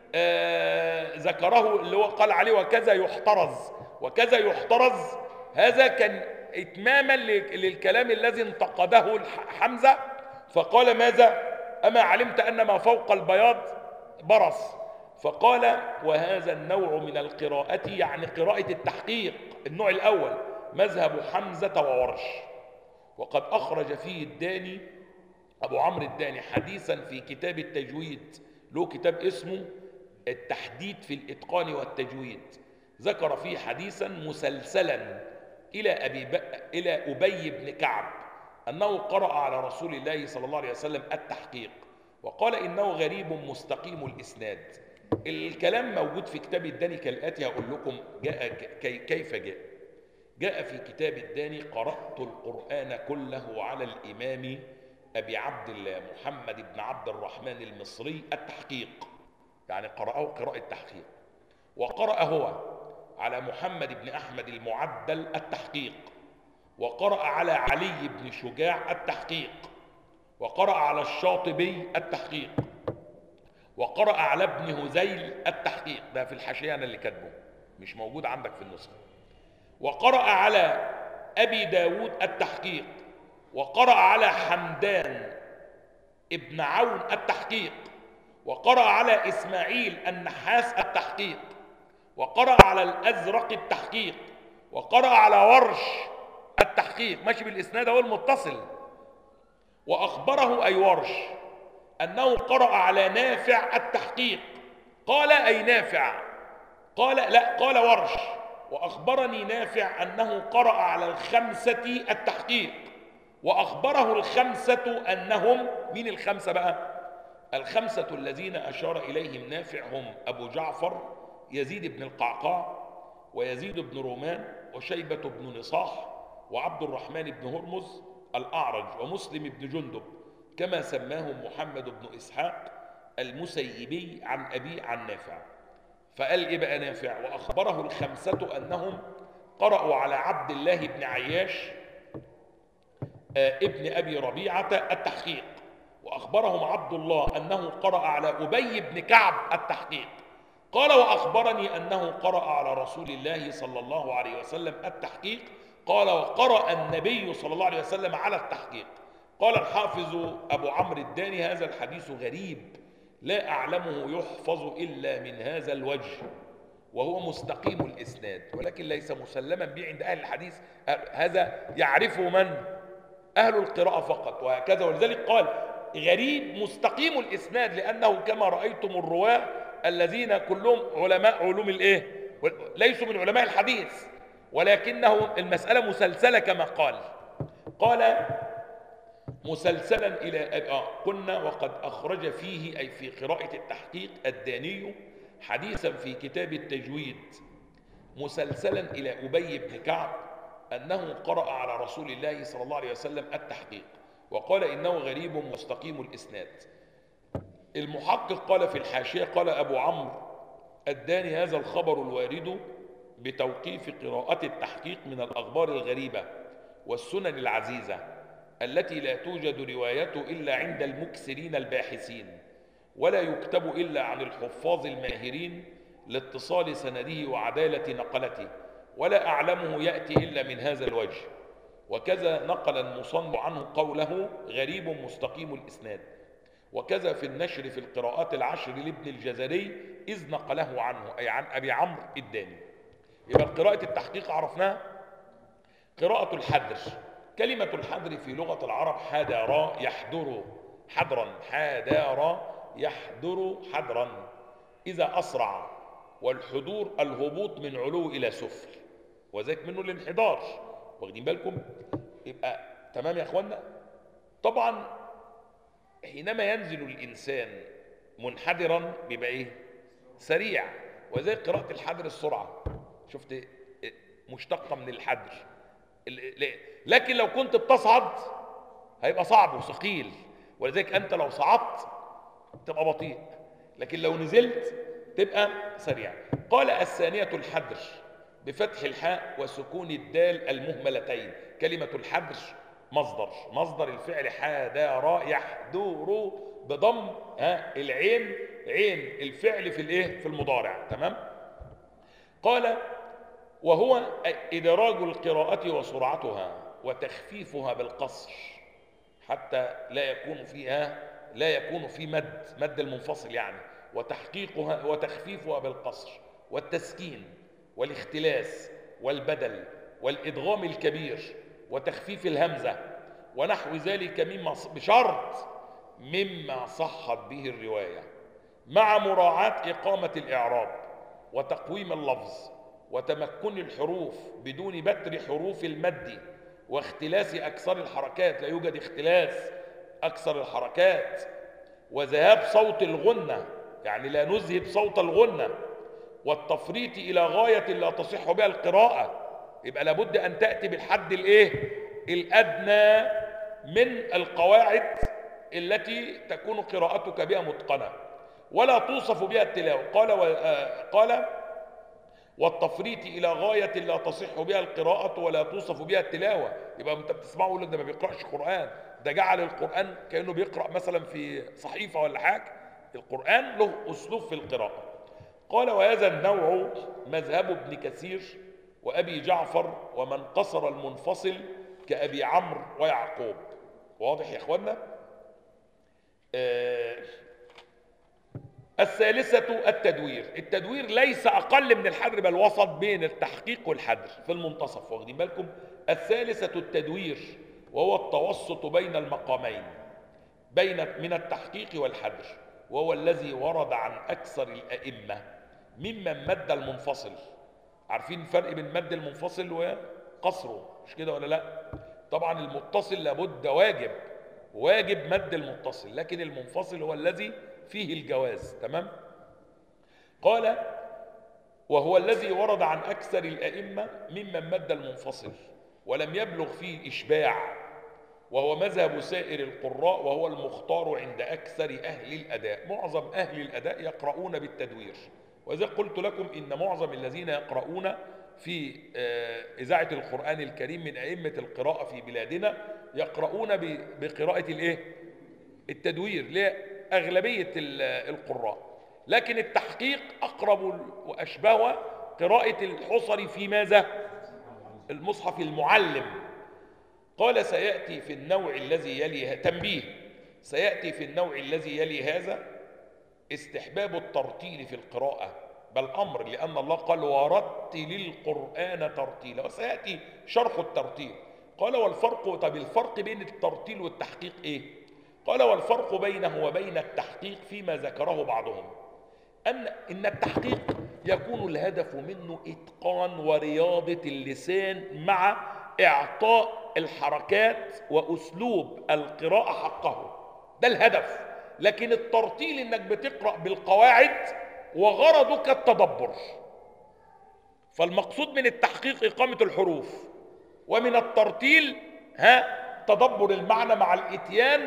ذكره اللي هو قال عليه وكذا يحترز. وكذا يحترز هذا كان إتماما للكلام الذي انتقده حمزة، فقال: ماذا؟ أما علمت أن ما فوق البياض برص. فقال: وهذا النوع من القراءة، يعني قراءة التحقيق النوع الأول، مذهب حمزة وورش. وقد أخرج فيه الداني أبو عمرو الداني حديثا في كتاب التجويد، له كتاب اسمه التحديد في الإتقان والتجويد، ذكر فيه حديثا مسلسلا إلى أبي بن كعب أنه قرأ على رسول الله صلى الله عليه وسلم التحقيق، وقال إنه غريب مستقيم الإسناد. الكلام موجود في كتاب الداني كالآتي، هقول لكم كيف جاء في كتاب الداني: قرأت القرآن كله على الإمام أبي عبد الله محمد بن عبد الرحمن المصري التحقيق، يعني قرأه قراءة تحقيق. وقرأ هو على محمد بن أحمد المعدل التحقيق، وقرأ على علي بن شجاع التحقيق، وقرأ على الشاطبي التحقيق، وقرأ على ابن هذيل التحقيق. ده في الحاشية أنا اللي كاتبه، مش موجود عندك في النسخة. وقرأ على أبي داود التحقيق، وقرأ على حمدان ابن عون التحقيق، وقرأ على إسماعيل النحاس التحقيق، وقرأ على الأزرق التحقيق، وقرأ على ورش التحقيق، ماشي بالإسناد هو المتصل. وأخبره أي ورش أنه قرأ على نافع التحقيق. قال أي نافع؟ قال لا، قال ورش. وأخبرني نافع أنه قرأ على الخمسة التحقيق، وأخبره الخمسة أنهم، من الخمسة بقى؟ الخمسة الذين أشار إليهم نافع هم أبو جعفر يزيد بن القعقاع، ويزيد بن رومان، وشيبة بن نصاح، وعبد الرحمن بن هرمز الأعرج، ومسلم بن جندب، كما سماهم محمد بن إسحاق المسيبي عن أبي عن نافع. فقال إيه بقى نافع؟ وأخبره الخمسة أنهم قرأوا على عبد الله بن عياش ابن أبي ربيعة التحقيق، وأخبرهم عبد الله أنه قرأ على أبي بن كعب التحقيق. قال وأخبرني أنه قرأ على رسول الله صلى الله عليه وسلم التحقيق. قال وقرأ النبي صلى الله عليه وسلم على التحقيق. قال الحافظ أبو عمرو الداني هذا الحديث غريب لا أعلمه يحفظ إلا من هذا الوجه، وهو مستقيم الإسناد، ولكن ليس مسلما به عند أهل الحديث. هذا يعرفه من؟ أهل القراءة فقط، وهكذا. ولذلك قال غريب مستقيم الإسناد، لأنه كما رأيتم الرواة الذين كلهم علماء علوم الإيه؟ ليسوا من علماء الحديث، ولكنه المسألة مسلسلة كما قال. قال مسلسلا إلى قلنا وقد أخرج فيه أي في قراءة التحقيق الداني حديثا في كتاب التجويد مسلسلا إلى أبي بن كعب أنه قرأ على رسول الله صلى الله عليه وسلم التحقيق، وقال إنه غريب مستقيم الإسناد. المحقق قال في الحاشية قال أبو عمرو الداني هذا الخبر الوارد بتوقيف قراءة التحقيق من الأخبار الغريبة والسنن العزيزة التي لا توجد روايته إلا عند المكثرين الباحثين، ولا يكتب إلا عن الحفاظ الماهرين لاتصال سنده وعدالة نقلته، ولا أعلمه يأتي إلا من هذا الوجه. وكذا نقل المصنف عنه قوله غريب مستقيم الإسناد. وكذا في النشر في القراءات العشر لابن الجزري إذ نقله عنه أي عن أبي عمرو الداني. يبقى قراءة التحقيق عرفناها. قراءة الحدر، كلمة الحدر في لغة العرب حدر يحدر حدرا، حدر يحدر حدرا إذا أسرع، والحدور الهبوط من علو إلى سفل، وذلك منه الانحدار. واخدين بالكم؟ يبقى تمام يا اخوانا. طبعا حينما ينزل الإنسان منحدرا بيبقى ايه؟ سريع، وذلك قراءة الحدر السرعة. شفت؟ مشتقة من الحدر. لكن لو كنت بتصعد هيبقى صعب وثقيل، ولذلك أنت لو صعدت تبقى بطيء، لكن لو نزلت تبقى سريع. قال الثانية الحدر بفتح الحاء وسكون الدال المهملتين. كلمة الحدر مصدر الفعل حدر يحدر بضم العين، عين الفعل في الايه؟ في المضارع. تمام. قال وهو إدراج القراءة وسرعتها وتخفيفها بالقصر حتى لا يكون في مد المنفصل يعني، وتحقيقها وتخفيفها بالقصر والتسكين والاختلاس والبدل والإدغام الكبير وتخفيف الهمزة ونحو ذلك بشرط مما صحت به الرواية، مع مراعاة إقامة الإعراب وتقويم اللفظ وتمكن الحروف بدون بتر حروف المد واختلاس أكثر الحركات. لا يوجد اختلاس أكثر الحركات، وذهاب صوت الغنة، يعني لا نذهب صوت الغنة، والتفريط إلى غاية لا تصح بها القراءة. يبقى لابد أن تأتي بالحد الأدنى من القواعد التي تكون قراءتك بها متقنة ولا توصف بها التلاوة. قال والتفريط إلى غاية لا تصح بها القراءة ولا توصف بها التلاوة. يبقى أنت بتسمعه يقول لك ده ما بيقرأش قرآن، ده جعل القرآن كأنه بيقرأ مثلا في صحيفة ولا حاجة. القرآن له أسلوب في القراءة. قال وهذا النوع مذهب ابن كثير وأبي جعفر ومن قصر المنفصل كأبي عمرو ويعقوب. واضح يا إخوانا؟ الثالثة التدوير. التدوير ليس أقل من الحدر بل وسط بين التحقيق والحدر في المنتصف، واخدين بالكم؟ الثالثة التدوير، وهو التوسط بين المقامين من التحقيق والحدر، وهو الذي ورد عن أكثر الأئمة ممن مد المنفصل. عارفين الفرق بين مد المنفصل وقصره، مش كده ولا لا؟ طبعا المتصل لابد واجب مد المتصل، لكن المنفصل هو الذي فيه الجواز. تمام؟ قال وهو الذي ورد عن أكثر الأئمة ممن مد المنفصل ولم يبلغ فيه إشباع، وهو مذهب سائر القراء، وهو المختار عند أكثر أهل الأداء. معظم أهل الأداء يقرؤون بالتدوير، وإذا قلت لكم إن معظم الذين يقرؤون في إذاعة القرآن الكريم من أئمة القراءة في بلادنا يقرؤون بقراءة الإيه؟ التدوير لأغلبية القراء، لكن التحقيق أقرب وأشبه قراءة الحصري في ماذا؟ المصحف المعلم. قال سيأتي في النوع الذي يلي تنبيه، سيأتي في النوع الذي يلي هذا استحباب الترتيل في القراءة، بل أمر، لأن الله قال ورتل القرآن ترتيلا، وسيأتي شرح الترتيل. قال والفرق، طب الفرق بين الترتيل والتحقيق إيه؟ قال والفرق بينه وبين التحقيق فيما ذكره بعضهم، إن التحقيق يكون الهدف منه إتقان ورياضة اللسان مع إعطاء الحركات وأسلوب القراءة حقه، ده الهدف. لكن الترتيل إنك بتقرأ بالقواعد وغرضك التدبر. فالمقصود من التحقيق إقامة الحروف، ومن الترتيل تدبر المعنى مع الإتيان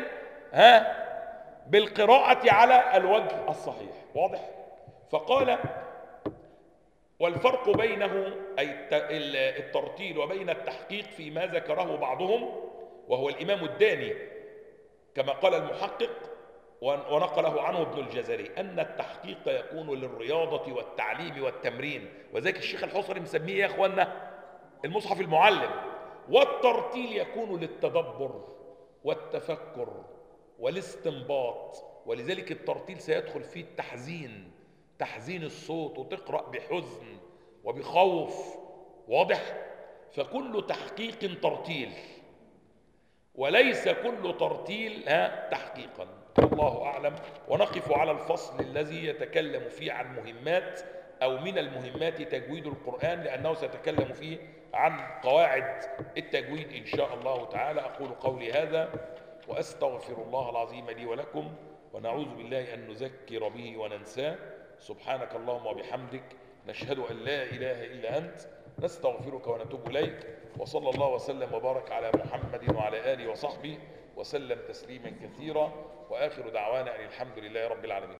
بالقراءة على الوجه الصحيح. واضح؟ فقال والفرق بينه أي الترتيل وبين التحقيق فيما ذكره بعضهم، وهو الإمام الداني كما قال المحقق ونقله عنه ابن الجزري، أن التحقيق يكون للرياضة والتعليم والتمرين، وذلك الشيخ الحصري مسميه يا أخوانا المصحف المعلم. والترتيل يكون للتدبر والتفكر والاستنباط، ولذلك الترتيل سيدخل فيه تحزين الصوت، وتقرأ بحزن وبخوف. واضح؟ فكل تحقيق ترتيل، وليس كل ترتيل تحقيقا. الله أعلم. ونقف على الفصل الذي يتكلم فيه عن مهمات أو من المهمات تجويد القرآن، لأنه سيتكلم فيه عن قواعد التجويد إن شاء الله تعالى. أقول قولي هذا وأستغفر الله العظيم لي ولكم، ونعوذ بالله أن نذكر به وننساه. سبحانك اللهم وبحمدك، نشهد أن لا إله إلا أنت، نستغفرك ونتوب إليك. وصلى الله وسلم وبارك على محمد وعلى آله وصحبه وسلم تسليما كثيرا، وآخر دعوانا أن الحمد لله رب العالمين.